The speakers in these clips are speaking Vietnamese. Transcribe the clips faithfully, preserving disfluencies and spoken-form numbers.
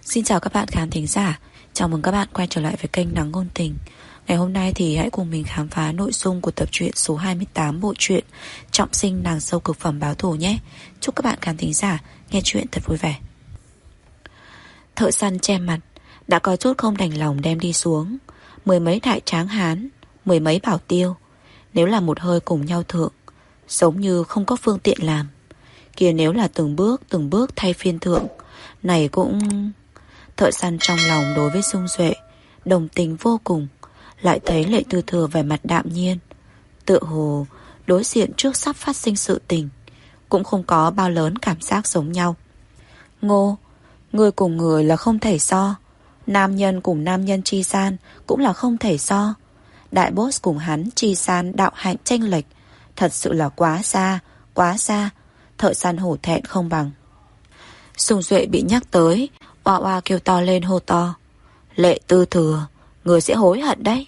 Xin chào các bạn khán thính giả. Chào mừng các bạn quay trở lại với kênh Nắng Ngôn Tình. Ngày hôm nay thì hãy cùng mình khám phá nội dung của tập truyện số hai mươi tám bộ truyện Trọng sinh nàng dâu cực phẩm báo thù nhé. Chúc các bạn khán thính giả nghe chuyện thật vui vẻ. Thợ săn che mặt đã có chút không đành lòng đem đi xuống. Mười mấy đại tráng hán, mười mấy bảo tiêu, nếu là một hơi cùng nhau thượng, giống như không có phương tiện làm. Kia nếu là từng bước từng bước thay phiên thượng, này cũng... Thợ săn trong lòng đối với Dung Duệ đồng tình vô cùng. Lại thấy Lệ Tư Thừa vẻ mặt đạm nhiên, tựa hồ đối diện trước sắp phát sinh sự tình, cũng không có bao lớn cảm giác giống nhau. Ngô, người cùng người là không thể so, nam nhân cùng nam nhân chi san cũng là không thể so. Đại boss cùng hắn chi san đạo hạnh chênh lệch thật sự là quá xa, quá xa. Thợ săn hổ thẹn không bằng. Dung Duệ bị nhắc tới, oa oa kêu to lên hô to: Lệ Tư Thừa, người sẽ hối hận đấy.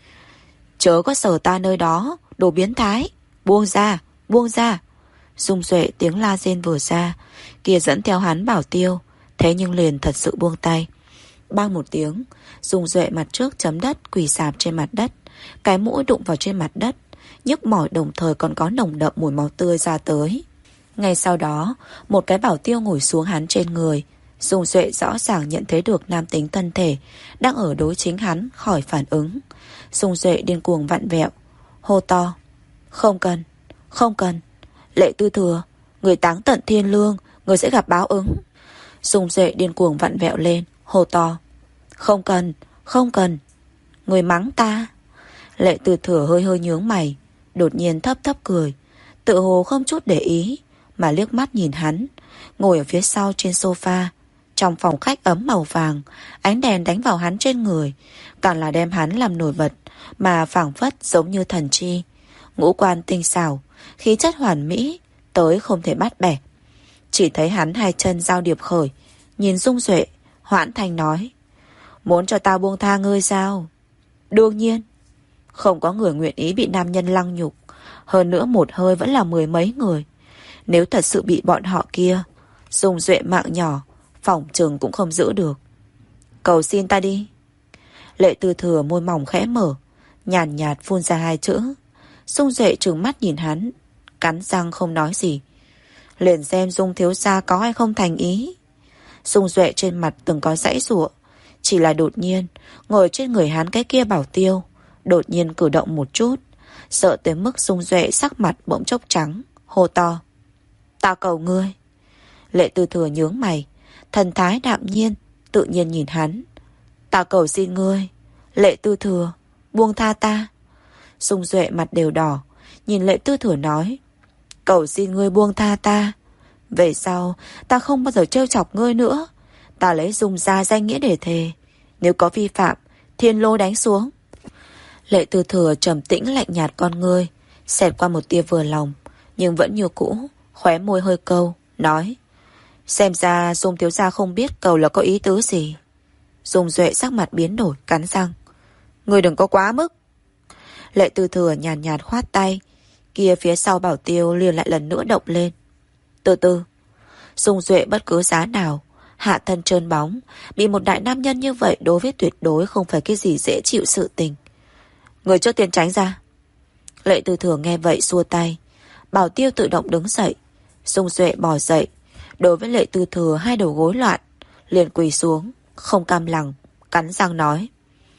Chớ có sở ta nơi đó, đồ biến thái. Buông ra, buông ra. Dung Duệ tiếng la rên vừa ra, kia dẫn theo hắn bảo tiêu, thế nhưng liền thật sự buông tay. Bang một tiếng, Dung Duệ mặt trước chấm đất quỳ sạp trên mặt đất, cái mũi đụng vào trên mặt đất, nhức mỏi đồng thời còn có nồng đậm mùi máu tươi ra tới. Ngay sau đó, một cái bảo tiêu ngồi xuống hắn trên người. Dung Duệ rõ ràng nhận thấy được nam tính thân thể đang ở đối chính hắn khỏi phản ứng. Dung Duệ điên cuồng vặn vẹo, hô to: Không cần, không cần. Lệ Tư Thừa, người táng tận thiên lương, người sẽ gặp báo ứng. Dung Duệ điên cuồng vặn vẹo lên, hô to: Không cần, không cần. Người mắng ta. Lệ Tư Thừa hơi hơi nhướng mày, đột nhiên thấp thấp cười, tự hồ không chút để ý, mà liếc mắt nhìn hắn ngồi ở phía sau trên sofa. Trong phòng khách ấm màu vàng, ánh đèn đánh vào hắn trên người, càng là đem hắn làm nổi bật, mà phảng phất giống như thần chi. Ngũ quan tinh xảo, khí chất hoàn mỹ, tới không thể bắt bẻ. Chỉ thấy hắn hai chân giao điệp khởi, nhìn Dung Duệ, hoãn thanh nói: Muốn cho tao buông tha ngươi sao? Đương nhiên. Không có người nguyện ý bị nam nhân lăng nhục, hơn nữa một hơi vẫn là mười mấy người. Nếu thật sự bị bọn họ kia, Dung Duệ mạng nhỏ phòng chừng cũng không giữ được. Cầu xin ta đi. Lệ Tư Thừa môi mỏng khẽ mở, nhàn nhạt, nhạt phun ra hai chữ. Dung Duệ trừng mắt nhìn hắn, cắn răng không nói gì. Liền xem Dung thiếu gia có hay không thành ý. Dung Duệ trên mặt từng có giãy giụa, chỉ là đột nhiên ngồi trên người hắn cái kia bảo tiêu đột nhiên cử động một chút, sợ tới mức Dung Duệ sắc mặt bỗng chốc trắng, hô to: Ta cầu ngươi. Lệ Tư Thừa nhướng mày, thần thái đạm nhiên, tự nhiên nhìn hắn: Ta cầu xin ngươi, Lệ Tư Thừa, buông tha ta. Dung Duệ mặt đều đỏ, nhìn Lệ Tư Thừa nói: Cầu xin ngươi buông tha ta. Về sau ta không bao giờ trêu chọc ngươi nữa. Ta lấy Dung ra danh nghĩa để thề, nếu có vi phạm, thiên lôi đánh xuống. Lệ Tư Thừa trầm tĩnh lạnh nhạt con ngươi, xẹt qua một tia vừa lòng, nhưng vẫn như cũ, khóe môi hơi câu, nói: Xem ra Dung thiếu gia không biết cầu là có ý tứ gì. Dung Duệ sắc mặt biến đổi, cắn răng: Ngươi đừng có quá mức. Lệ Tư Thừa nhàn nhạt, nhạt khoát tay, kia phía sau bảo tiêu liền lại lần nữa động lên. Từ từ. Dung Duệ bất cứ giá nào, hạ thân trơn bóng, bị một đại nam nhân như vậy đối với tuyệt đối không phải cái gì dễ chịu sự tình. Người trước tiên tránh ra. Lệ Tư Thừa nghe vậy xua tay, bảo tiêu tự động đứng dậy. Dung Duệ bò dậy, đối với Lệ Tư Thừa hai đầu gối loạn, liền quỳ xuống, không cam lòng, cắn răng nói: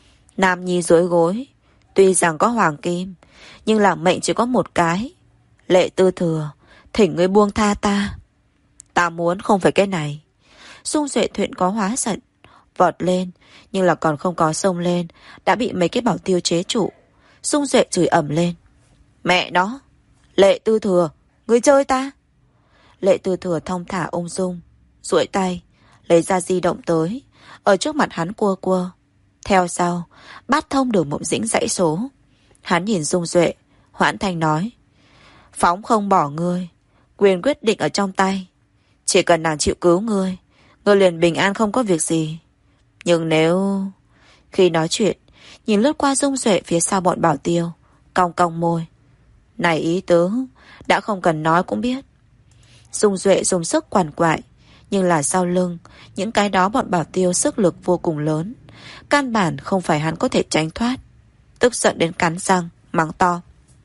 Nam nhi dưới gối, tuy rằng có hoàng kim, nhưng là mệnh chỉ có một cái. Lệ Tư Thừa, thỉnh ngươi buông tha ta. Ta muốn không phải cái này. Dung Duệ thuyện có hóa giận, vọt lên, nhưng là còn không có xông lên, đã bị mấy cái bảo tiêu chế trụ. Dung Duệ chửi ẩm lên: Mẹ nó, Lệ Tư Thừa, ngươi chơi ta. Lệ Tư Thừa thong thả ung dung, duỗi tay lấy ra di động tới, ở trước mặt hắn cua cua. Theo sau, bắt thông Đường Mộng Dĩnh dãy số. Hắn nhìn Dung Duệ, hoãn thanh nói: Phóng không bỏ ngươi, quyền quyết định ở trong tay. Chỉ cần nàng chịu cứu ngươi, ngươi liền bình an không có việc gì. Nhưng nếu... Khi nói chuyện, nhìn lướt qua Dung Duệ phía sau bọn bảo tiêu, cong cong môi. Này ý tứ, đã không cần nói cũng biết. Dung Duệ dùng sức quằn quại, Nhưng là sau lưng, những cái đó bọn Bảo Tiêu sức lực vô cùng lớn, căn bản không phải hắn có thể tránh thoát. Tức giận đến cắn răng, mắng to: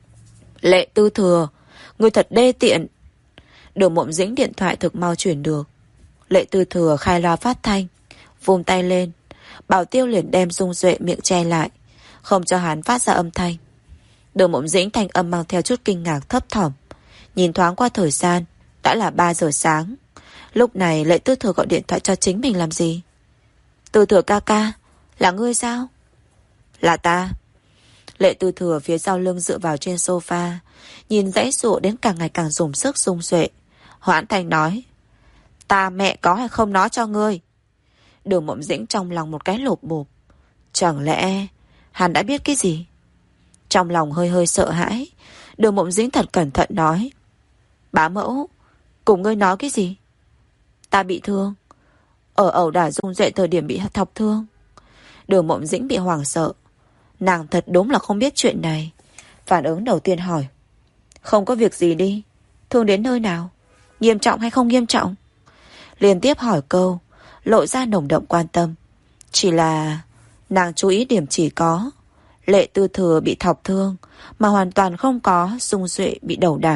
Lệ Tư Thừa, ngươi thật đê tiện. Đường Mộng Dĩnh điện thoại thực mau chuyển được. Lệ Tư Thừa khai loa phát thanh, vung tay lên, Bảo Tiêu liền đem Dung Duệ miệng che lại, không cho hắn phát ra âm thanh. Đường Mộng Dĩnh thanh âm mang theo chút kinh ngạc thấp thỏm. Nhìn thoáng qua thời gian, đã là ba giờ sáng. Lúc này Lệ Tư Thừa gọi điện thoại cho chính mình làm gì? Tư Thừa ca ca, là ngươi sao? Là ta. Lệ Tư Thừa phía sau lưng dựa vào trên sofa, nhìn dãy dụa đến càng ngày càng dùng sức Dung Duệ. Hoãn thanh nói: Ta mẹ có hay không nói cho ngươi? Đường Mộng Dĩnh trong lòng một cái lột bột. Chẳng lẽ hắn đã biết cái gì? Trong lòng hơi hơi sợ hãi, Đường Mộng Dĩnh thật cẩn thận nói: Bá mẫu, cùng ngươi nói cái gì? Ta bị thương, ở ẩu đả Dung Duệ thời điểm bị thọc thương. Đường Mộng Dĩnh bị hoảng sợ. Nàng thật đúng là không biết chuyện này. Phản ứng đầu tiên hỏi: Không có việc gì đi, thương đến nơi nào? Nghiêm trọng hay không nghiêm trọng? Liên tiếp hỏi câu, lộ ra nồng đậm quan tâm. Chỉ là nàng chú ý điểm chỉ có Lệ Tư Thừa bị thọc thương, mà hoàn toàn không có Dung Duệ bị đầu đả.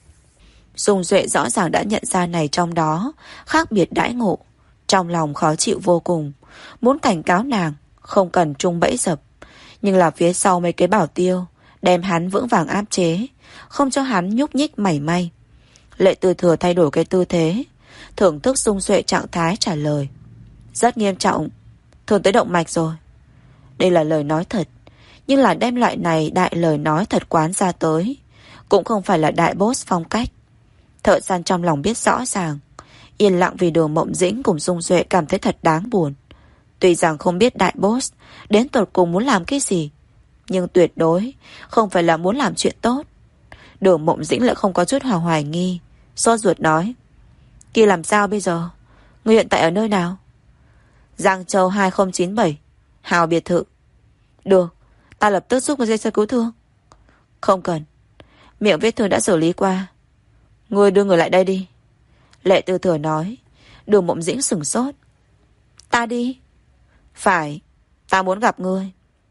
Dung Duệ rõ ràng đã nhận ra này trong đó khác biệt đãi ngộ, trong lòng khó chịu vô cùng, muốn cảnh cáo nàng không cần trung bẫy dập. Nhưng là phía sau mấy cái Bảo Tiêu đem hắn vững vàng áp chế, không cho hắn nhúc nhích mảy may. Lệ Tư Thừa thay đổi cái tư thế, thưởng thức Dung Duệ trạng thái trả lời: Rất nghiêm trọng, thương tới động mạch rồi. Đây là lời nói thật, nhưng là đem loại này đại lời nói thật quán ra tới, cũng không phải là đại boss phong cách. Thợ săn trong lòng biết rõ ràng, yên lặng vì Đường Mộng Dĩnh cùng Dung Duệ cảm thấy thật đáng buồn. Tuy rằng không biết đại boss đến tột cùng muốn làm cái gì, nhưng tuyệt đối không phải là muốn làm chuyện tốt. Đường Mộng Dĩnh lại không có chút hoài hoài nghi, sốt ruột nói: Kia làm sao bây giờ? Ngươi hiện tại ở nơi nào? Giang Châu hai không chín bảy, Hào biệt thự. Được, ta lập tức giúp ngươi dây xe cứu thương. Không cần, miệng vết thương đã xử lý qua. Ngươi đưa người lại đây đi. Lệ Tư Thừa nói. Đường Mộng Dĩnh sửng sốt. Ta đi? Phải, ta muốn gặp ngươi.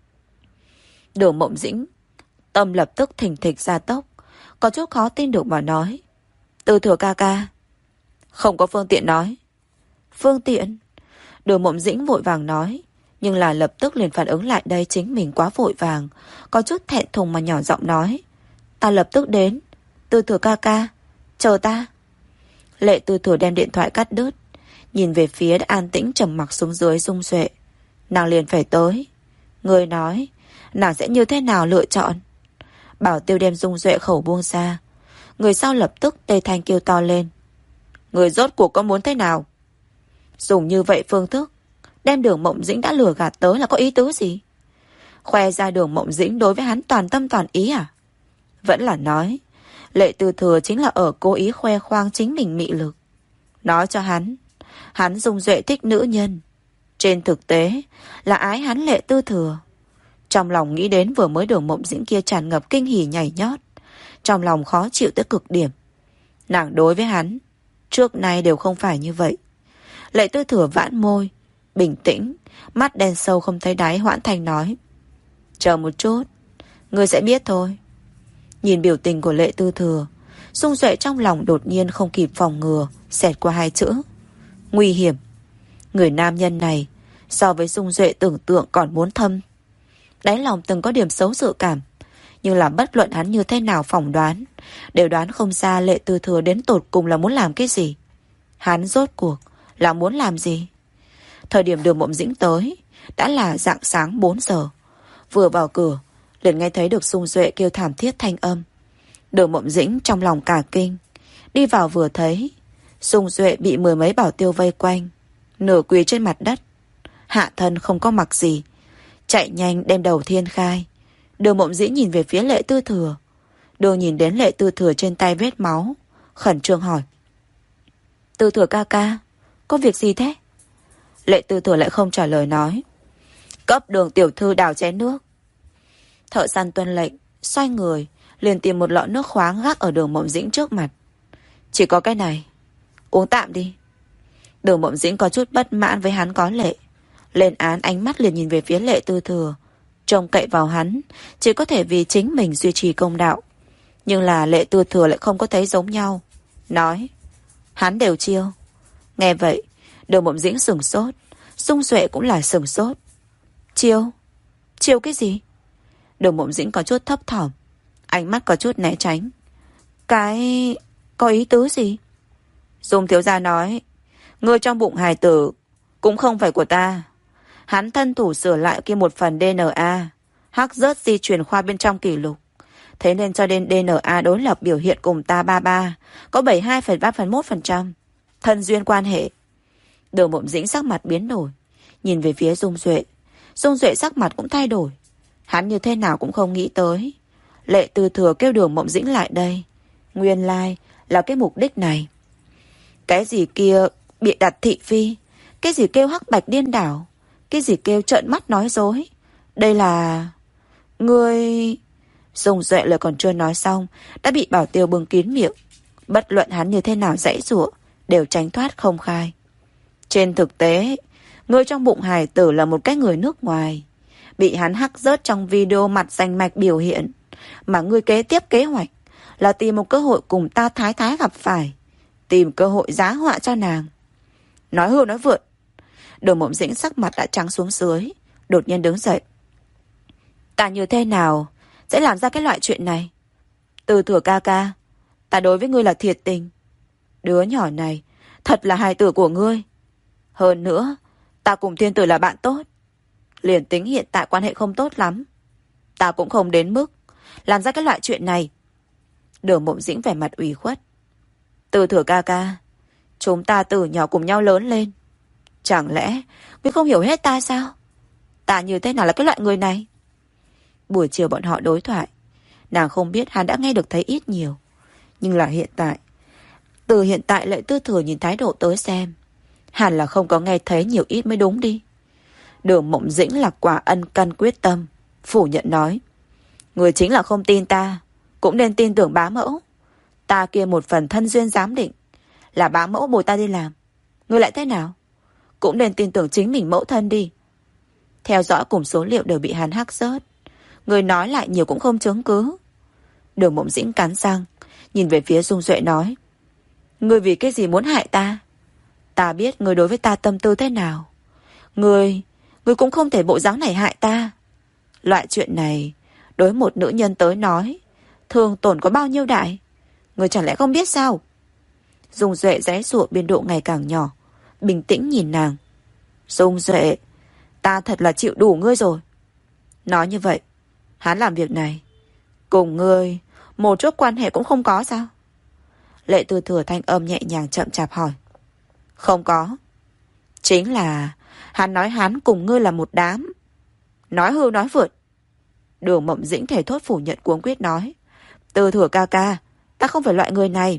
Đường Mộng Dĩnh tâm lập tức thình thịch ra tốc, có chút khó tin được mà nói: Tư Thừa ca ca. Không có phương tiện nói. Phương tiện? Đường Mộng Dĩnh vội vàng nói, nhưng là lập tức liền phản ứng lại đây chính mình quá vội vàng, có chút thẹn thùng mà nhỏ giọng nói: Ta lập tức đến. Tư Thừa ca ca, chờ ta. Lệ Tư Thừa đem điện thoại cắt đứt, nhìn về phía đã an tĩnh trầm mặc xuống dưới Dung Duệ. Nàng liền phải tới. Người nói nàng sẽ như thế nào lựa chọn? Bảo Tiêu đem Dung Duệ khẩu buông ra. Người sau lập tức tê thanh kêu to lên: Người rốt cuộc có muốn thế nào? Dùng như vậy phương thức đem Đường Mộng Dĩnh đã lừa gạt tới là có ý tứ gì? Khoe ra Đường Mộng Dĩnh đối với hắn toàn tâm toàn ý à? Vẫn là nói Lệ Tư Thừa chính là ở cố ý khoe khoang chính mình mị lực. Nói cho hắn, hắn Dung Duệ thích nữ nhân, trên thực tế là ái hắn Lệ Tư Thừa. Trong lòng nghĩ đến vừa mới Đường Mộng Dĩnh kia tràn ngập kinh hỉ nhảy nhót, trong lòng khó chịu tới cực điểm. Nàng đối với hắn trước nay đều không phải như vậy. Lệ Tư Thừa vãn môi, bình tĩnh, mắt đen sâu không thấy đáy, hoãn thanh nói: Chờ một chút, ngươi sẽ biết thôi. Nhìn biểu tình của Lệ Tư Thừa, Dung Duệ trong lòng đột nhiên không kịp phòng ngừa, xẹt qua hai chữ: nguy hiểm. Người nam nhân này so với Dung Duệ tưởng tượng còn muốn thâm. Đáy lòng từng có điểm xấu dự cảm, nhưng là bất luận hắn như thế nào phỏng đoán, đều đoán không ra Lệ Tư Thừa đến tột cùng là muốn làm cái gì. Hắn rốt cuộc là muốn làm gì? Thời điểm Đường Mộng Dĩnh tới đã là rạng sáng bốn giờ. Vừa vào cửa liền nghe thấy được Dung Duệ kêu thảm thiết thanh âm. Đường Mộng Dĩnh trong lòng cả kinh, đi vào vừa thấy Dung Duệ bị mười mấy bảo tiêu vây quanh, nửa quỳ trên mặt đất, hạ thân không có mặc gì, chạy nhanh đem đầu thiên khai. Đường Mộng Dĩnh nhìn về phía Lệ Tư Thừa, Đường nhìn đến Lệ Tư Thừa trên tay vết máu, khẩn trương hỏi: Tư Thừa ca ca, có việc gì thế? Lệ Tư Thừa lại không trả lời, nói: Cấp Đường tiểu thư đào chén nước. Thợ săn tuân lệnh, xoay người liền tìm một lọ nước khoáng gác ở Đường Mộng Dĩnh trước mặt. Chỉ có cái này, uống tạm đi. Đường Mộng Dĩnh có chút bất mãn với hắn có lệ. Lên án ánh mắt liền nhìn về phía Lệ Tư Thừa. Trông cậy vào hắn chỉ có thể vì chính mình duy trì công đạo. Nhưng là Lệ Tư Thừa lại không có thấy giống nhau. Nói, hắn đều chiêu. Nghe vậy, Đường Mộng Dĩnh sửng sốt. Dung Duệ cũng là sửng sốt. Chiêu? Chiêu cái gì? Đường Mộng Dĩnh có chút thấp thỏm, ánh mắt có chút né tránh. Cái... có ý tứ gì? Dung thiếu gia nói, ngươi trong bụng hài tử cũng không phải của ta. Hắn thân thủ sửa lại kia một phần đê en a, hắc rớt di truyền khoa bên trong kỷ lục. Thế nên cho nên đê en a đối lập biểu hiện cùng ta ba ba có bảy mươi hai phẩy ba mươi mốt phần trăm thân duyên quan hệ. Đường Mộng Dĩnh sắc mặt biến đổi, nhìn về phía Dung Duệ. Dung Duệ sắc mặt cũng thay đổi. Hắn như thế nào cũng không nghĩ tới Lệ Tư Thừa kêu Đường Mộng Dĩnh lại đây nguyên lai là cái mục đích này. Cái gì kia bị đặt thị phi, cái gì kêu hắc bạch điên đảo, cái gì kêu trợn mắt nói dối. Đây là... Ngươi... Dung Duệ lời còn chưa nói xong đã bị Bảo Tiêu bưng kín miệng. Bất luận hắn như thế nào giãy giụa đều tránh thoát không khai. Trên thực tế, ngươi trong bụng hài tử là một cái người nước ngoài, bị hắn hắc rớt trong video mặt rành mạch biểu hiện. Mà ngươi kế tiếp kế hoạch là tìm một cơ hội cùng ta thái thái gặp phải, tìm cơ hội giá họa cho nàng. Nói hưu nói vượn. Đường Mộng Dĩnh sắc mặt đã trắng xuống dưới, đột nhiên đứng dậy. Ta như thế nào sẽ làm ra cái loại chuyện này? Tư Thừa ca ca, ta đối với ngươi là thiệt tình. Đứa nhỏ này thật là hài tử của ngươi. Hơn nữa, ta cùng thiên tử là bạn tốt. Liền tính hiện tại quan hệ không tốt lắm, ta cũng không đến mức làm ra cái loại chuyện này. Đường Mộng Dĩnh vẻ mặt ủy khuất. Tư Thừa ca ca, chúng ta từ nhỏ cùng nhau lớn lên, chẳng lẽ ngươi không hiểu hết ta sao? Ta như thế nào là cái loại người này? Buổi chiều bọn họ đối thoại, nàng không biết hắn đã nghe được thấy ít nhiều. Nhưng là hiện tại, từ hiện tại Lệ Tư Thừa nhìn thái độ tới xem, hẳn là không có nghe thấy nhiều ít mới đúng đi. Đường Mộng Dĩnh là quả ân căn quyết tâm, phủ nhận nói. Người chính là không tin ta, cũng nên tin tưởng bá mẫu. Ta kia một phần thân duyên giám định là bá mẫu bồi ta đi làm. Ngươi lại thế nào? Cũng nên tin tưởng chính mình mẫu thân đi. Theo dõi cùng số liệu đều bị hắn hắc rớt. Người nói lại nhiều cũng không chứng cứ. Đường Mộng Dĩnh cắn răng, nhìn về phía Dung Duệ nói. Ngươi vì cái gì muốn hại ta? Ta biết ngươi đối với ta tâm tư thế nào. Ngươi, ngươi cũng không thể bộ dáng này hại ta. Loại chuyện này, đối một nữ nhân tới nói, thương tổn có bao nhiêu đại? Ngươi chẳng lẽ không biết sao? Dung Duệ giãy giụa biên độ ngày càng nhỏ, bình tĩnh nhìn nàng. Dung Duệ, ta thật là chịu đủ ngươi rồi. Nói như vậy, hắn làm việc này cùng ngươi một chút quan hệ cũng không có sao? Lệ Tư Thừa thanh âm nhẹ nhàng chậm chạp hỏi. Không có. Chính là hắn nói hắn cùng ngươi là một đám. Nói hưu nói vượt. Đường Mộng Dĩnh thể thốt phủ nhận cuống quyết nói. Tư Thừa ca ca, ta không phải loại người này.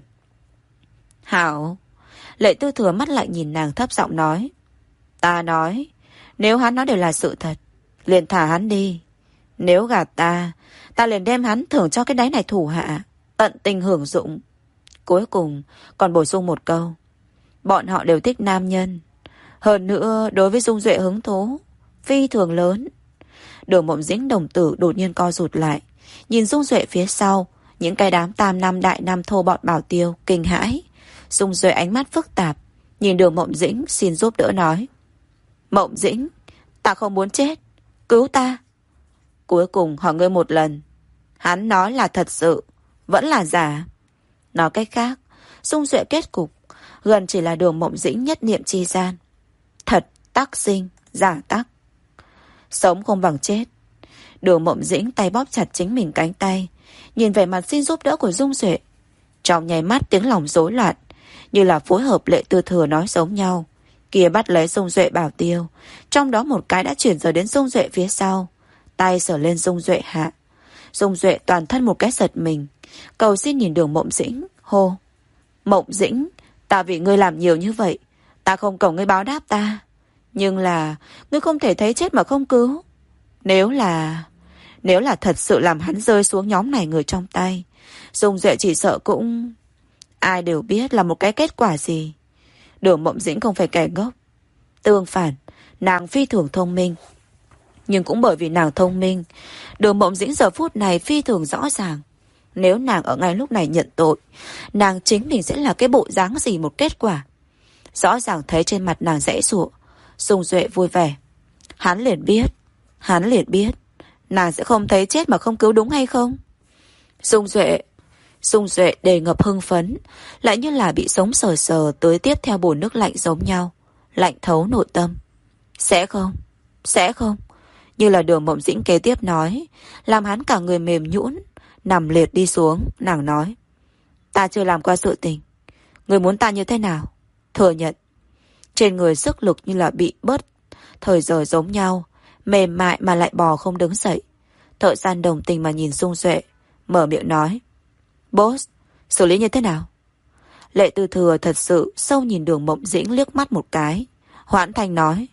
Hảo. Lệ Tư Thừa mắt lại nhìn nàng thấp giọng nói. Ta nói, nếu hắn nói đều là sự thật, liền thả hắn đi. Nếu gạt ta, ta liền đem hắn thưởng cho cái đáy này thủ hạ, tận tình hưởng dụng. Cuối cùng còn bổ sung một câu. Bọn họ đều thích nam nhân. Hơn nữa đối với Dung Duệ hứng thú phi thường lớn. Đường Mộng Dĩnh đồng tử đột nhiên co rụt lại, nhìn Dung Duệ phía sau. Những cái đám tam năm đại nam thô bọn Bảo Tiêu kinh hãi. Dung Duệ ánh mắt phức tạp, nhìn Đường Mộng Dĩnh xin giúp đỡ nói. Mộng Dĩnh, ta không muốn chết, cứu ta. Cuối cùng hỏi ngươi một lần, hắn nói là thật sự vẫn là giả? Nói cách khác, Dung Duệ kết cục gần chỉ là Đường Mộng Dĩnh nhất niệm chi gian. Thật tắc sinh giả tắc, sống không bằng chết. Đường Mộng Dĩnh tay bóp chặt chính mình cánh tay, nhìn vẻ mặt xin giúp đỡ của Dung Duệ. Trong nháy mắt tiếng lòng rối loạn, như là phối hợp Lệ Tư Thừa nói giống nhau. Kia bắt lấy Dung Duệ Bảo Tiêu, trong đó một cái đã chuyển rời đến Dung Duệ phía sau, tay sờ lên Dung Duệ hạ. Dung Duệ toàn thân một cái giật mình, cầu xin nhìn Đường Mộng Dĩnh, hô. Mộng Dĩnh, ta vì ngươi làm nhiều như vậy, ta không cầu ngươi báo đáp ta. Nhưng là, ngươi không thể thấy chết mà không cứu. Nếu là... Nếu là thật sự làm hắn rơi xuống nhóm này người trong tay, Dung Duệ chỉ sợ cũng... Ai đều biết là một cái kết quả gì. Đường Mộng Dĩnh không phải kẻ ngốc. Tương phản, nàng phi thường thông minh. Nhưng cũng bởi vì nàng thông minh, Đường Mộng Dĩnh giờ phút này phi thường rõ ràng. Nếu nàng ở ngay lúc này nhận tội, nàng chính mình sẽ là cái bộ dáng gì một kết quả. Rõ ràng thấy trên mặt nàng giãy giụa. Dung Duệ vui vẻ. Hắn liền biết, hắn liền biết nàng sẽ không thấy chết mà không cứu đúng hay không? Dung Duệ Dung Duệ đầy ngập hưng phấn, lại như là bị sống sờ sờ tưới tiếp theo bồn nước lạnh giống nhau, lạnh thấu nội tâm. Sẽ không, sẽ không. Như là Đường Mộng Dĩnh kế tiếp nói, làm hắn cả người mềm nhũn, nằm liệt đi xuống. Nàng nói, ta chưa làm qua sự tình, người muốn ta như thế nào? Thừa nhận. Trên người sức lực như là bị bớt thời giờ giống nhau, mềm mại mà lại bò không đứng dậy. Thợ săn đồng tình mà nhìn Dung Duệ, mở miệng nói, boss, xử lý như thế nào? Lệ Tư Thừa thật sự sâu nhìn Đường Mộng Dĩnh liếc mắt một cái. Hoãn thanh nói,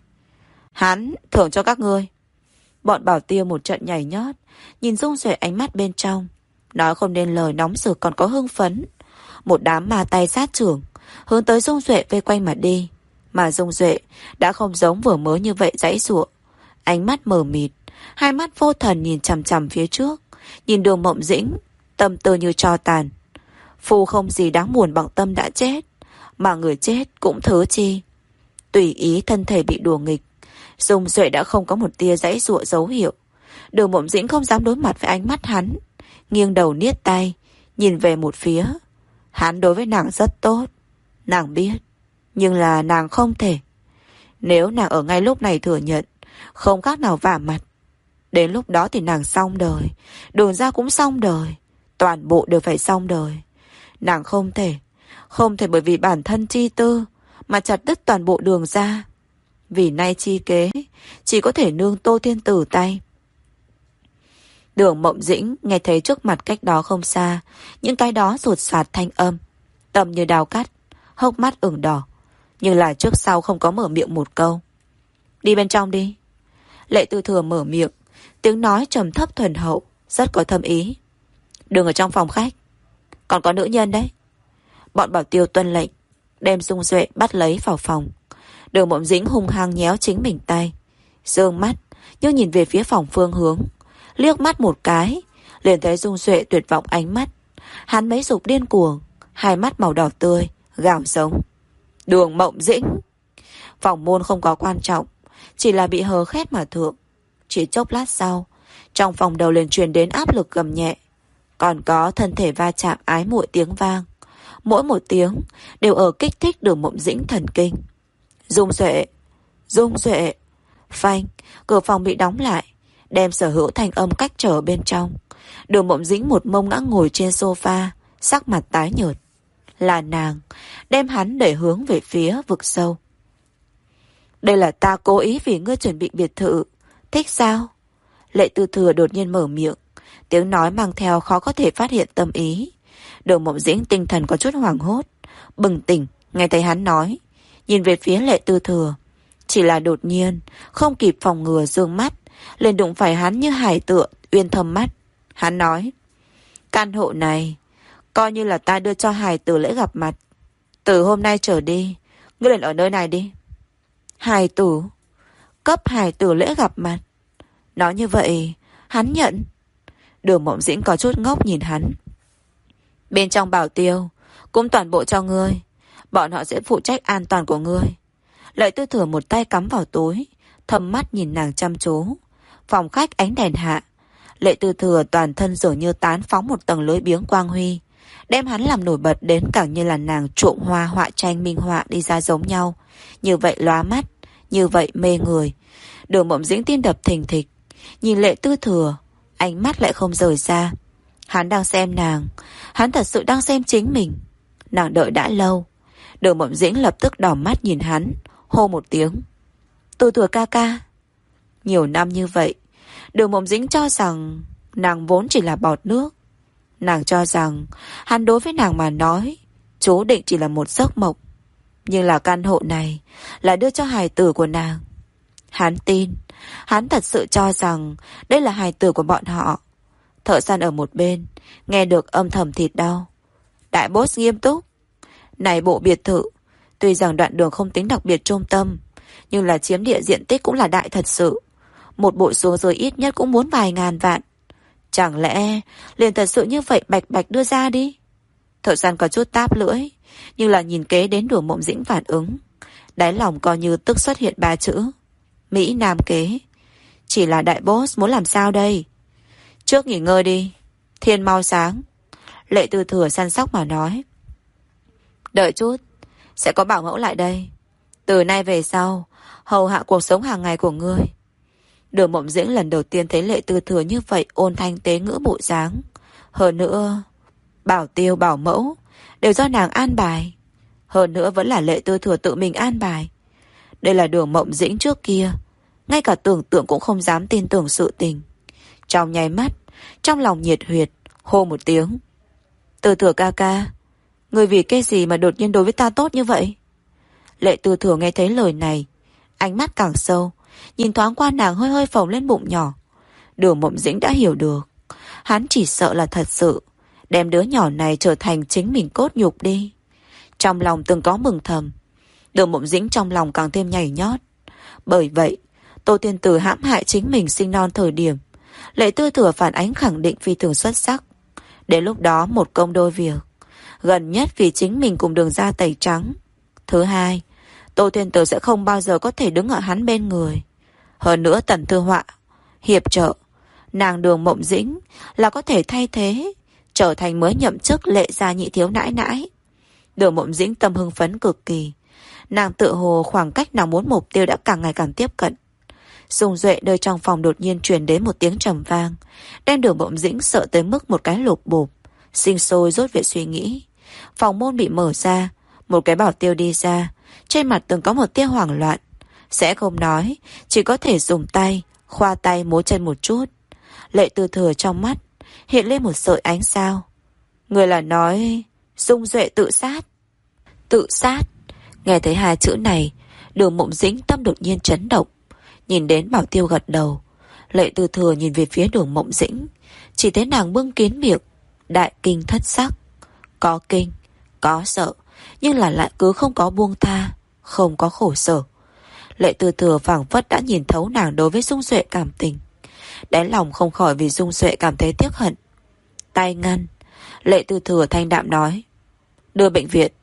hắn thưởng cho các ngươi. Bọn bảo tiêu một trận nhảy nhót, nhìn Dung Duệ ánh mắt bên trong, nói không nên lời nóng rực còn có hưng phấn. Một đám ma tay sát trưởng hướng tới Dung Duệ vây quanh mà đi. Mà Dung Duệ đã không giống vừa mới như vậy giãy giụa, ánh mắt mờ mịt, hai mắt vô thần nhìn chằm chằm phía trước, nhìn Đường Mộng Dĩnh, tâm tư như tro tàn. Phu không gì đáng buồn bằng tâm đã chết, mà người chết cũng thứ chi. Tùy ý thân thể bị đùa nghịch, Dung Duệ đã không có một tia giãy giụa dấu hiệu. Đường Mộng Dĩnh không dám đối mặt với ánh mắt hắn, nghiêng đầu niết tay, nhìn về một phía. Hắn đối với nàng rất tốt, nàng biết, nhưng là nàng không thể. Nếu nàng ở ngay lúc này thừa nhận, không khác nào vả mặt. Đến lúc đó thì nàng xong đời, Đường gia cũng xong đời, toàn bộ đều phải xong đời. Nàng không thể, không thể bởi vì bản thân chi tư mà chặt đứt toàn bộ Đường gia. Vì nay chi kế, chỉ có thể nương Tô Thiên Tử tay. Đường Mộng Dĩnh nghe thấy trước mặt cách đó không xa, những cái đó rụt sạt thanh âm, tâm như đào cắt, hốc mắt ửng đỏ, nhưng là trước sau không có mở miệng một câu. Đi bên trong đi. Lệ Tư Thừa mở miệng, tiếng nói trầm thấp thuần hậu, rất có thâm ý. Đừng ở trong phòng khách, còn có nữ nhân đấy. Bọn bảo tiêu tuân lệnh, đem Dung Duệ bắt lấy vào phòng. Đường Mộng Dĩnh hung hăng nhéo chính mình tay, dương mắt nhưng nhìn về phía phòng phương hướng, liếc mắt một cái liền thấy Dung Duệ tuyệt vọng ánh mắt. Hắn mấy dục điên cuồng, hai mắt màu đỏ tươi, gào giống. Đường Mộng Dĩnh. Phòng môn không có quan trọng, chỉ là bị hờ khét mà thượng. Chỉ chốc lát sau, trong phòng đầu liền truyền đến áp lực gầm nhẹ, còn có thân thể va chạm ái muội tiếng vang. Mỗi một tiếng đều ở kích thích Đường Mộng Dĩnh thần kinh. Dung Duệ, Dung Duệ. Phanh, cửa phòng bị đóng lại, đem sở hữu thanh âm cách trở bên trong. Đường Mộng Dĩnh một mông ngã ngồi trên sofa, sắc mặt tái nhợt. Là nàng đem hắn đẩy hướng về phía vực sâu. Đây là ta cố ý vì ngươi chuẩn bị biệt thự, thích sao? Lệ Tư Thừa đột nhiên mở miệng, tiếng nói mang theo khó có thể phát hiện tâm ý. Đường Mộng Dĩnh tinh thần có chút hoảng hốt, bừng tỉnh nghe thấy hắn nói, nhìn về phía Lệ Tư Thừa. Chỉ là đột nhiên không kịp phòng ngừa dương mắt, liền đụng phải hắn như hải tựa uyên thâm mắt. Hắn nói, căn hộ này coi như là ta đưa cho hài tử lễ gặp mặt. Từ hôm nay trở đi, ngươi liền ở nơi này đi. Hài tử? Cấp hài tử lễ gặp mặt? Nói như vậy, hắn nhận. Đường Mộng Dĩnh có chút ngốc nhìn hắn. Bên trong bảo tiêu cũng toàn bộ cho ngươi, bọn họ sẽ phụ trách an toàn của ngươi. Lợi Tư Thừa một tay cắm vào túi, thầm mắt nhìn nàng chăm chú. Phòng khách ánh đèn hạ, Lệ Tư Thừa toàn thân dường như tán phóng một tầng lưới biếng quang huy, đem hắn làm nổi bật đến càng như là nàng trộm hoa họa tranh minh họa đi ra giống nhau. Như vậy lóa mắt, như vậy mê người. Đường Mộng Dĩnh tim đập thình thịch, nhìn Lệ Tư Thừa, ánh mắt lại không rời ra. Hắn đang xem nàng, hắn thật sự đang xem chính mình. Nàng đợi đã lâu. Đường Mộng Dĩnh lập tức đỏ mắt nhìn hắn, hô một tiếng, Tư Thừa ca ca. Nhiều năm như vậy, Đường Mộng Dĩnh cho rằng nàng vốn chỉ là bọt nước. Nàng cho rằng hắn đối với nàng mà nói chú định chỉ là một giấc mộng. Nhưng là căn hộ này là đưa cho hài tử của nàng. Hắn tin, hắn thật sự cho rằng đây là hài tử của bọn họ. Thợ săn ở một bên nghe được âm thầm thịt đau. Đại boss nghiêm túc, này bộ biệt thự Tuy rằng đoạn đường không tính đặc biệt trung tâm, nhưng là chiếm địa diện tích cũng là đại thật sự. Một bộ xuống dưới ít nhất cũng muốn vài ngàn vạn. Chẳng lẽ liền thật sự như vậy bạch bạch đưa ra đi? Thợ săn có chút táp lưỡi, nhưng là nhìn kế đến Đường Mộng Dĩnh phản ứng, đáy lòng coi như tức xuất hiện ba chữ: Mỹ Nam kế. Chỉ là đại boss muốn làm sao đây? Trước nghỉ ngơi đi, thiên mau sáng. Lệ Tư Thừa săn sóc mà nói. Đợi chút, sẽ có bảo mẫu lại đây. Từ nay về sau, hầu hạ cuộc sống hàng ngày của ngươi. Đường Mộng Dĩnh lần đầu tiên thấy Lệ Tư Thừa như vậy ôn thanh tế ngữ bộ dáng. Hơn nữa, bảo tiêu bảo mẫu đều do nàng an bài. Hơn nữa vẫn là Lệ Tư Thừa tự mình an bài. Đây là Đường Mộng Dĩnh trước kia ngay cả tưởng tượng cũng không dám tin tưởng sự tình. Trong nháy mắt, trong lòng nhiệt huyệt, hô một tiếng: Tư Thừa ca ca, người vì cái gì mà đột nhiên đối với ta tốt như vậy? Lệ Tư Thừa nghe thấy lời này, ánh mắt càng sâu, nhìn thoáng qua nàng hơi hơi phồng lên bụng nhỏ. Đường Mộng Dĩnh đã hiểu được, hắn chỉ sợ là thật sự đem đứa nhỏ này trở thành chính mình cốt nhục đi. Trong lòng từng có mừng thầm, Đường Mộng Dĩnh trong lòng càng thêm nhảy nhót. Bởi vậy, Tô Tiên Tử hãm hại chính mình sinh non thời điểm, Lệ Tư Thừa phản ánh khẳng định phi thường xuất sắc. Đến lúc đó một công đôi việc. Gần nhất vì chính mình cùng Đường ra tẩy trắng. Thứ hai, Tô Tiên Tử sẽ không bao giờ có thể đứng ở hắn bên người. Hơn nữa Tần Thư Họa hiệp trợ, nàng Đường Mộng Dĩnh là có thể thay thế, trở thành mới nhậm chức Lệ gia nhị thiếu nãi nãi. Đường Mộng Dĩnh tâm hưng phấn cực kỳ. Nàng tự hồ khoảng cách nàng muốn mục tiêu đã càng ngày càng tiếp cận. Dung Duệ nơi trong phòng đột nhiên truyền đến một tiếng trầm vang, đem Đường Mộng Dĩnh sợ tới mức một cái lột bộp, sinh sôi rốt về suy nghĩ. Phòng môn bị mở ra, một cái bảo tiêu đi ra, trên mặt từng có một tia hoảng loạn. Sẽ không nói, chỉ có thể dùng tay khoa tay múa chân một chút. Lệ Tư Thừa trong mắt hiện lên một sợi ánh sao. Người là nói Dung Duệ tự sát? Tự sát? Nghe thấy hai chữ này, Đường Mộng Dĩnh tâm đột nhiên chấn động. Nhìn đến bảo tiêu gật đầu, Lệ Tư Thừa nhìn về phía Đường Mộng Dĩnh, chỉ thấy nàng bưng kín miệng, đại kinh thất sắc. Có kinh, có sợ, nhưng là lại cứ không có buông tha, không có khổ sở. Lệ Tư Thừa phảng phất đã nhìn thấu nàng đối với Dung Duệ cảm tình, đáy lòng không khỏi vì Dung Duệ cảm thấy tiếc hận. Tay ngăn, Lệ Tư Thừa thanh đạm nói: Đưa bệnh viện.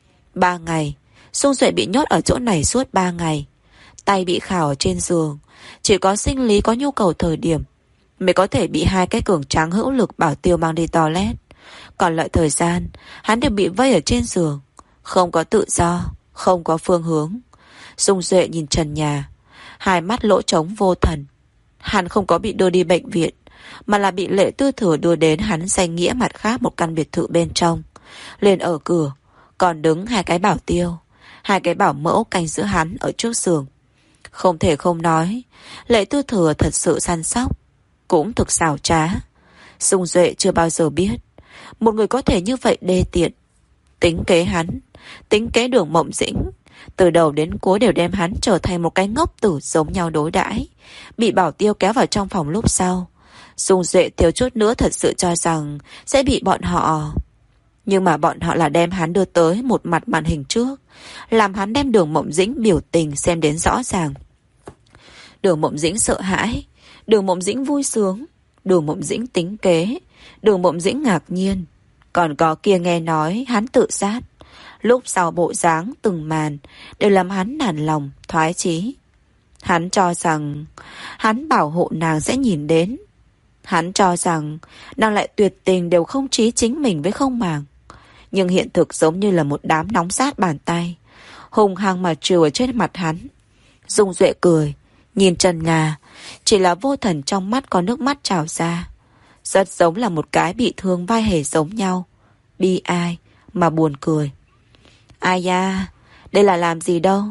Ba ngày, Dung Duệ bị nhốt ở chỗ này suốt ba ngày. Tay bị khảo ở trên giường, chỉ có sinh lý có nhu cầu thời điểm mới có thể bị hai cái cường tráng hữu lực bảo tiêu mang đi toilet. Còn lại thời gian, hắn đều bị vây ở trên giường, không có tự do, không có phương hướng. Dung Duệ nhìn trần nhà, hai mắt lỗ trống vô thần. Hắn không có bị đưa đi bệnh viện, mà là bị Lệ Tư Thừa đưa đến hắn danh nghĩa mặt khác một căn biệt thự bên trong. Liền ở cửa còn đứng hai cái bảo tiêu, hai cái bảo mẫu canh giữ hắn ở trước giường. Không thể không nói, Lệ Tư Thừa thật sự săn sóc, cũng thực xảo trá. Dung Duệ chưa bao giờ biết một người có thể như vậy đê tiện. Tính kế hắn, tính kế Đường Mộng Dĩnh, từ đầu đến cuối đều đem hắn trở thành một cái ngốc tử giống nhau đối đãi. Bị bảo tiêu kéo vào trong phòng lúc sau, Dung Duệ thiếu chút nữa thật sự cho rằng sẽ bị bọn họ. Nhưng mà bọn họ là đem hắn đưa tới một mặt màn hình trước, làm hắn đem Đường Mộng Dĩnh biểu tình xem đến rõ ràng. Đường Mộng Dĩnh sợ hãi, Đường Mộng Dĩnh vui sướng, Đường Mộng Dĩnh tính kế, Đường Mộng Dĩnh ngạc nhiên. Còn có kia nghe nói hắn tự sát. Lúc sau bộ dáng từng màn đều làm hắn nản lòng, thoái chí. Hắn cho rằng hắn bảo hộ nàng sẽ nhìn đến. Hắn cho rằng nàng lại tuyệt tình đều không trí chính mình với không màng. Nhưng hiện thực giống như là một đám nóng sát bàn tay, hùng hăng mà trừ ở trên mặt hắn. Dung Duệ cười, nhìn trần nhà, chỉ là vô thần trong mắt có nước mắt trào ra. Rất giống là một cái bị thương vai hề giống nhau. Bi ai mà buồn cười. Ai da, đây là làm gì đâu?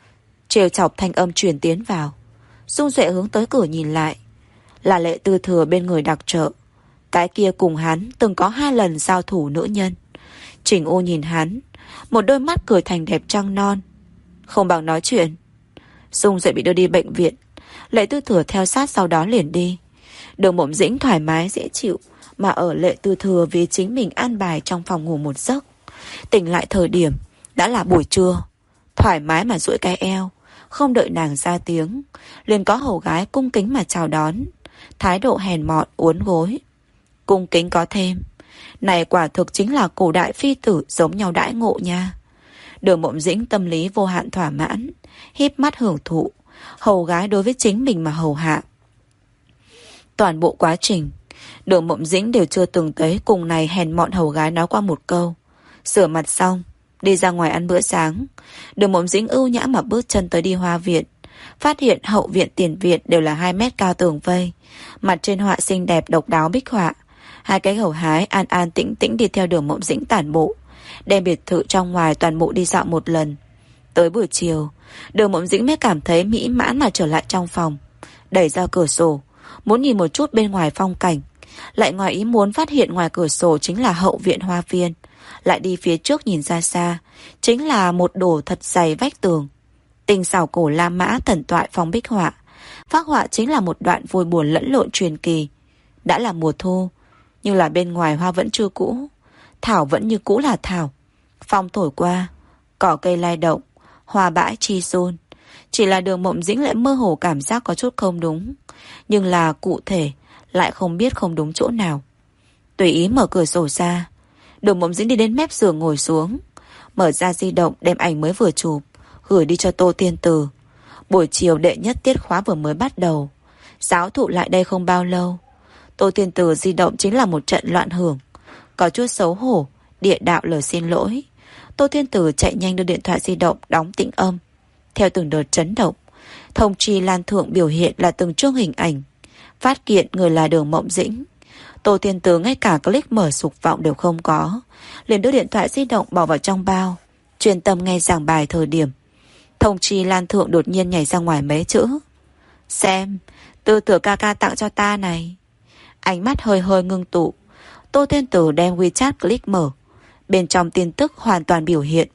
Trêu chọc thanh âm truyền tiến vào. Dung Duệ hướng tới cửa nhìn lại, là Lệ Tư Thừa bên người đặc trợ, cái kia cùng hắn từng có hai lần giao thủ nữ nhân. Trình U nhìn hắn, một đôi mắt cười thành đẹp trăng non. Không bằng nói chuyện. Dung Duệ bị đưa đi bệnh viện, Lệ Tư Thừa theo sát sau đó liền đi. Đường Mộng Dĩnh thoải mái dễ chịu mà ở Lệ Tư Thừa vì chính mình an bài trong phòng ngủ một giấc. Tỉnh lại thời điểm đã là buổi trưa. thoải mái mà duỗi cái eo. Không đợi nàng ra tiếng, liền có hầu gái cung kính mà chào đón, thái độ hèn mọn uốn gối. Cung kính có thêm. Này quả thực chính là cổ đại phi tử giống nhau đãi ngộ nha. Đường Mộng Dĩnh tâm lý vô hạn thỏa mãn, híp mắt hưởng thụ. Hầu gái đối với chính mình mà hầu hạ. Toàn bộ quá trình, Đường Mộng Dĩnh đều chưa từng thấy cùng này hèn mọn hầu gái nói qua một câu. Sửa mặt xong, đi ra ngoài ăn bữa sáng. Đường Mộng Dĩnh ưu nhã mà bước chân tới đi hoa viện. Phát hiện hậu viện tiền viện đều là hai mét cao tường vây. Mặt trên họa xinh đẹp độc đáo bích họa. Hai cái hầu hái an an tĩnh tĩnh đi theo Đường Mộng Dĩnh tản bộ, đem biệt thự trong ngoài toàn bộ đi dạo một lần. Tới buổi chiều, Đường Mộng Dĩnh mới cảm thấy mỹ mãn mà trở lại trong phòng. Đẩy ra cửa sổ, muốn nhìn một chút bên ngoài phong cảnh. Lại ngoài ý muốn phát hiện ngoài cửa sổ chính là hậu viện hoa viên. Lại đi phía trước nhìn ra xa, chính là một đổ thật dày vách tường. Tinh xảo cổ La Mã thần thoại phong bích họa. Phác họa chính là một đoạn vui buồn lẫn lộn truyền kỳ. Đã là mùa thu, nhưng là bên ngoài hoa vẫn chưa cũ. Thảo vẫn như cũ là thảo. Phong thổi qua, cỏ cây lay động, hoa bãi chi xôn. Chỉ là Đường Mộng Dĩnh lại mơ hồ cảm giác có chút không đúng, nhưng là cụ thể lại không biết không đúng chỗ nào. Tùy ý mở cửa sổ ra, Đường Mộng Dĩnh đi đến mép giường ngồi xuống, mở ra di động đem ảnh mới vừa chụp gửi đi cho Tô Tiên Từ. Buổi chiều đệ nhất tiết khóa vừa mới bắt đầu, giáo thụ lại đây không bao lâu. Tô Tiên Từ di động chính là một trận loạn hưởng. Có chút xấu hổ địa đạo lời xin lỗi. Tô Tiên Từ chạy nhanh đưa điện thoại di động đóng tĩnh âm. Theo từng đợt chấn động, thông chi lan thượng biểu hiện là từng chương hình ảnh. Phát kiện người là Đường Mộng Dĩnh. Tô Tiên Từ ngay cả click mở sục vọng đều không có, liền đưa điện thoại di động bỏ vào trong bao, chuyên tâm nghe giảng bài thời điểm thông chi lan thượng đột nhiên nhảy ra ngoài mấy chữ: Xem, Tư Thừa ca ca tặng cho ta này. Ánh mắt hơi hơi ngưng tụ. Tô Tiên Từ đem WeChat click mở. Bên trong tin tức hoàn toàn biểu hiện: